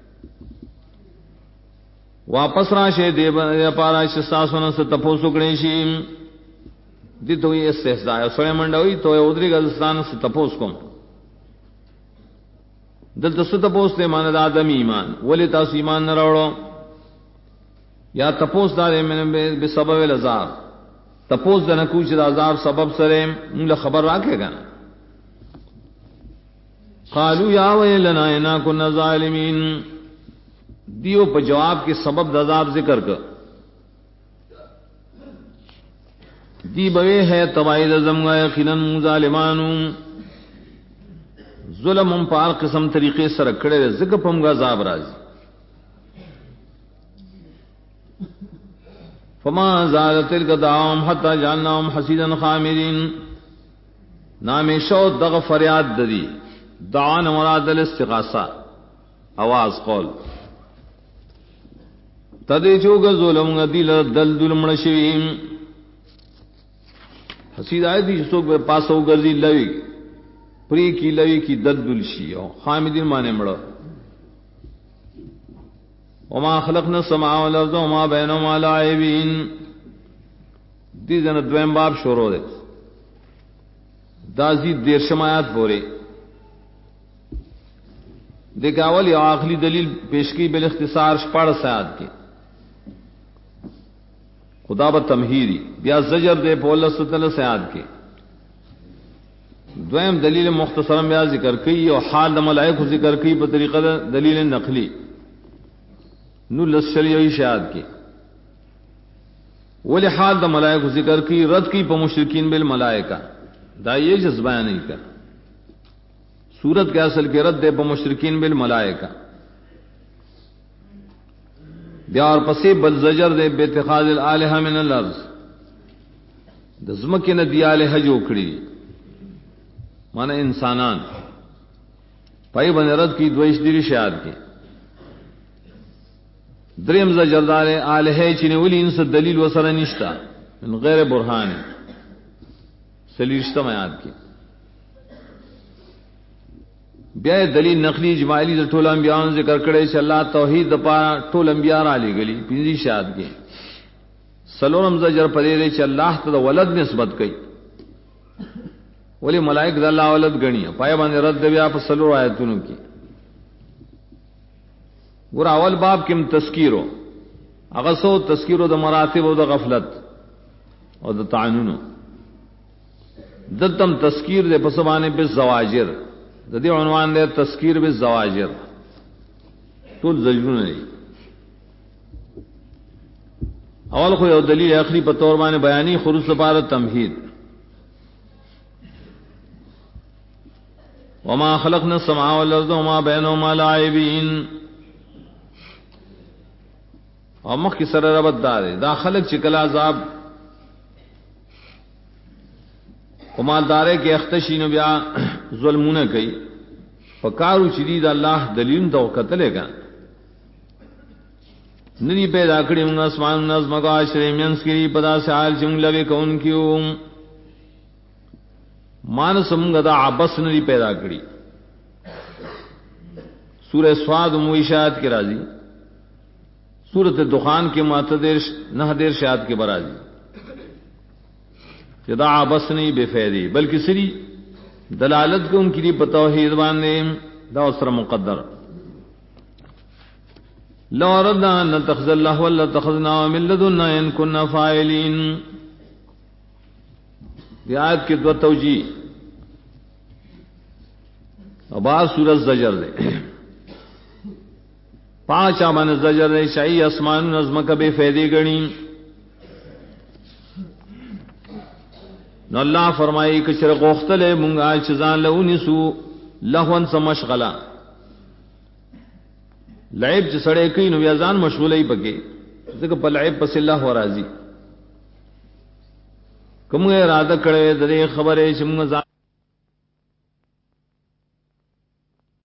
واپس راشے دے پارا شستا سنا سے تپو سکڑے شیم دی تو یہ استحضاء ہے سوڑے منڈوی تو ادری گزستان سے تپوس کم دل تو ستپوس دے ماند آدم ایمان ولی تاس ایمان نہ روڑو یا تپوس دارے میں بے سبب العذاب تپوس دے نکوچ دا عذاب سبب سرے ملا خبر راکے گا نا قالو یا ویلنا انا کن ظالمین دیو پہ جواب کے سبب دا عذاب ذکر کر دی بوے ہے تباہی زمگا یقیناً ظالمانو ظلم پار قسم طریقے سے رکھڑے ذکر پمگا عذاب راضی فما زالت تلک دعاهم حتی جعلناهم حسیدا خامرین نام شو دغ فریاد ددی دعان مراد الاستغاثہ آواز قول تدی چوگا ظلم دل دل مرشویم حسید آئے تھی جسو پاسو گرزی لوی پری کی لوی کی دل شی خامدین مانے مڑا وما خلقنا السماء والارض وما بینهما لاعبین دی جن دویم باب شروع دے دازی دیر شمایات بورے دیکھ اول یا آخری دلیل پیش کی بالاختصار شپاڑ سیاد کی خدا با تمہیری بیا زجر دے پولہ ستل سیاد کی دویم دلیل مختصرم بیا ذکر کی اور حال ملائک ذکر کی بطریقہ دلیل نقلی نو لسشریعی شہاد کی ولی حال دا ملائک ذکر کی رد کی پا مشرکین بالملائکہ دا یہ جذبہ نہیں کر سورت کے اصل کے رد دے پا مشرکین بالملائکہ بیار پسی بل زجر دے باتخاذ الالہہ من الارض دزمکی ندی آلہہ جو کھڑی مانا انسانان پائی بن رد کی دویش دیری شہاد کی دریم زجر دارے آلہہ چینے ولی انس دلیل وسر نشتا من غیر برہان سلیشتہ میاد کی بیائے دلیل نقلی اجمالی در ٹول انبیاء ذکر کرے چھ اللہ توحید دا پارا ٹول انبیاء را لے گلی پینزی شاد کے سلورم زجر پدے دے چ اللہ ته ولد نسبت کئی ولی ملائک د الله ولد غنی پای باندې رد بیا په سلور آیتونو کی ګور اول باب کم تذکیرو هغه سو تذکیرو د مراتب او د غفلت او د تعنن دتم تذکیر دے پسبانے به زواجر د دې عنوان دے تذکیر به زواجر ټول زجرونه دي اول خو یو دلیل اخری په تور باندې بیانی خروج لپاره تمهید وما خلقنا السماء والارض وما بينهما لاعبين او مخ کی سره ربط دار دا خلق چکل عذاب کمال دارے کے اختشین بیا ظلمونه کوي فکارو شدید الله دلیل تو قتل کا ندی پیدا کړی موږ اسمان نظم کا شریمنس کی پدا سال چنگ لگے کون کیوں مانسم غدا عبس ندی پیدا کړی سورہ سواد موشات کے راضی سورۃ دخان کے ماتدیر نہ دیر شاد کے برازی جدا عبس نہیں بے فیدی بلکہ سری دلالت کو ان کی لیے توحید باندے دا اسر مقدر لو اردنا ان نتخذ الله ولا تخذنا من لدنا ان كنا فاعلين یہ آیت کی دو توجیہ ابا سورۃ زجر دے پانچ امن زجر دے شاہی اسمان نظم کا بے فیدی گنی نو اللہ فرمائی کہ شر غختل منگا چزان لونسو لہون سمشغلا لعب چ سڑے کئی نو یزان مشغولئی پکے ذکر پر لعب پس اللہ و راضی کم ارادہ کڑے دے خبرے چ منگا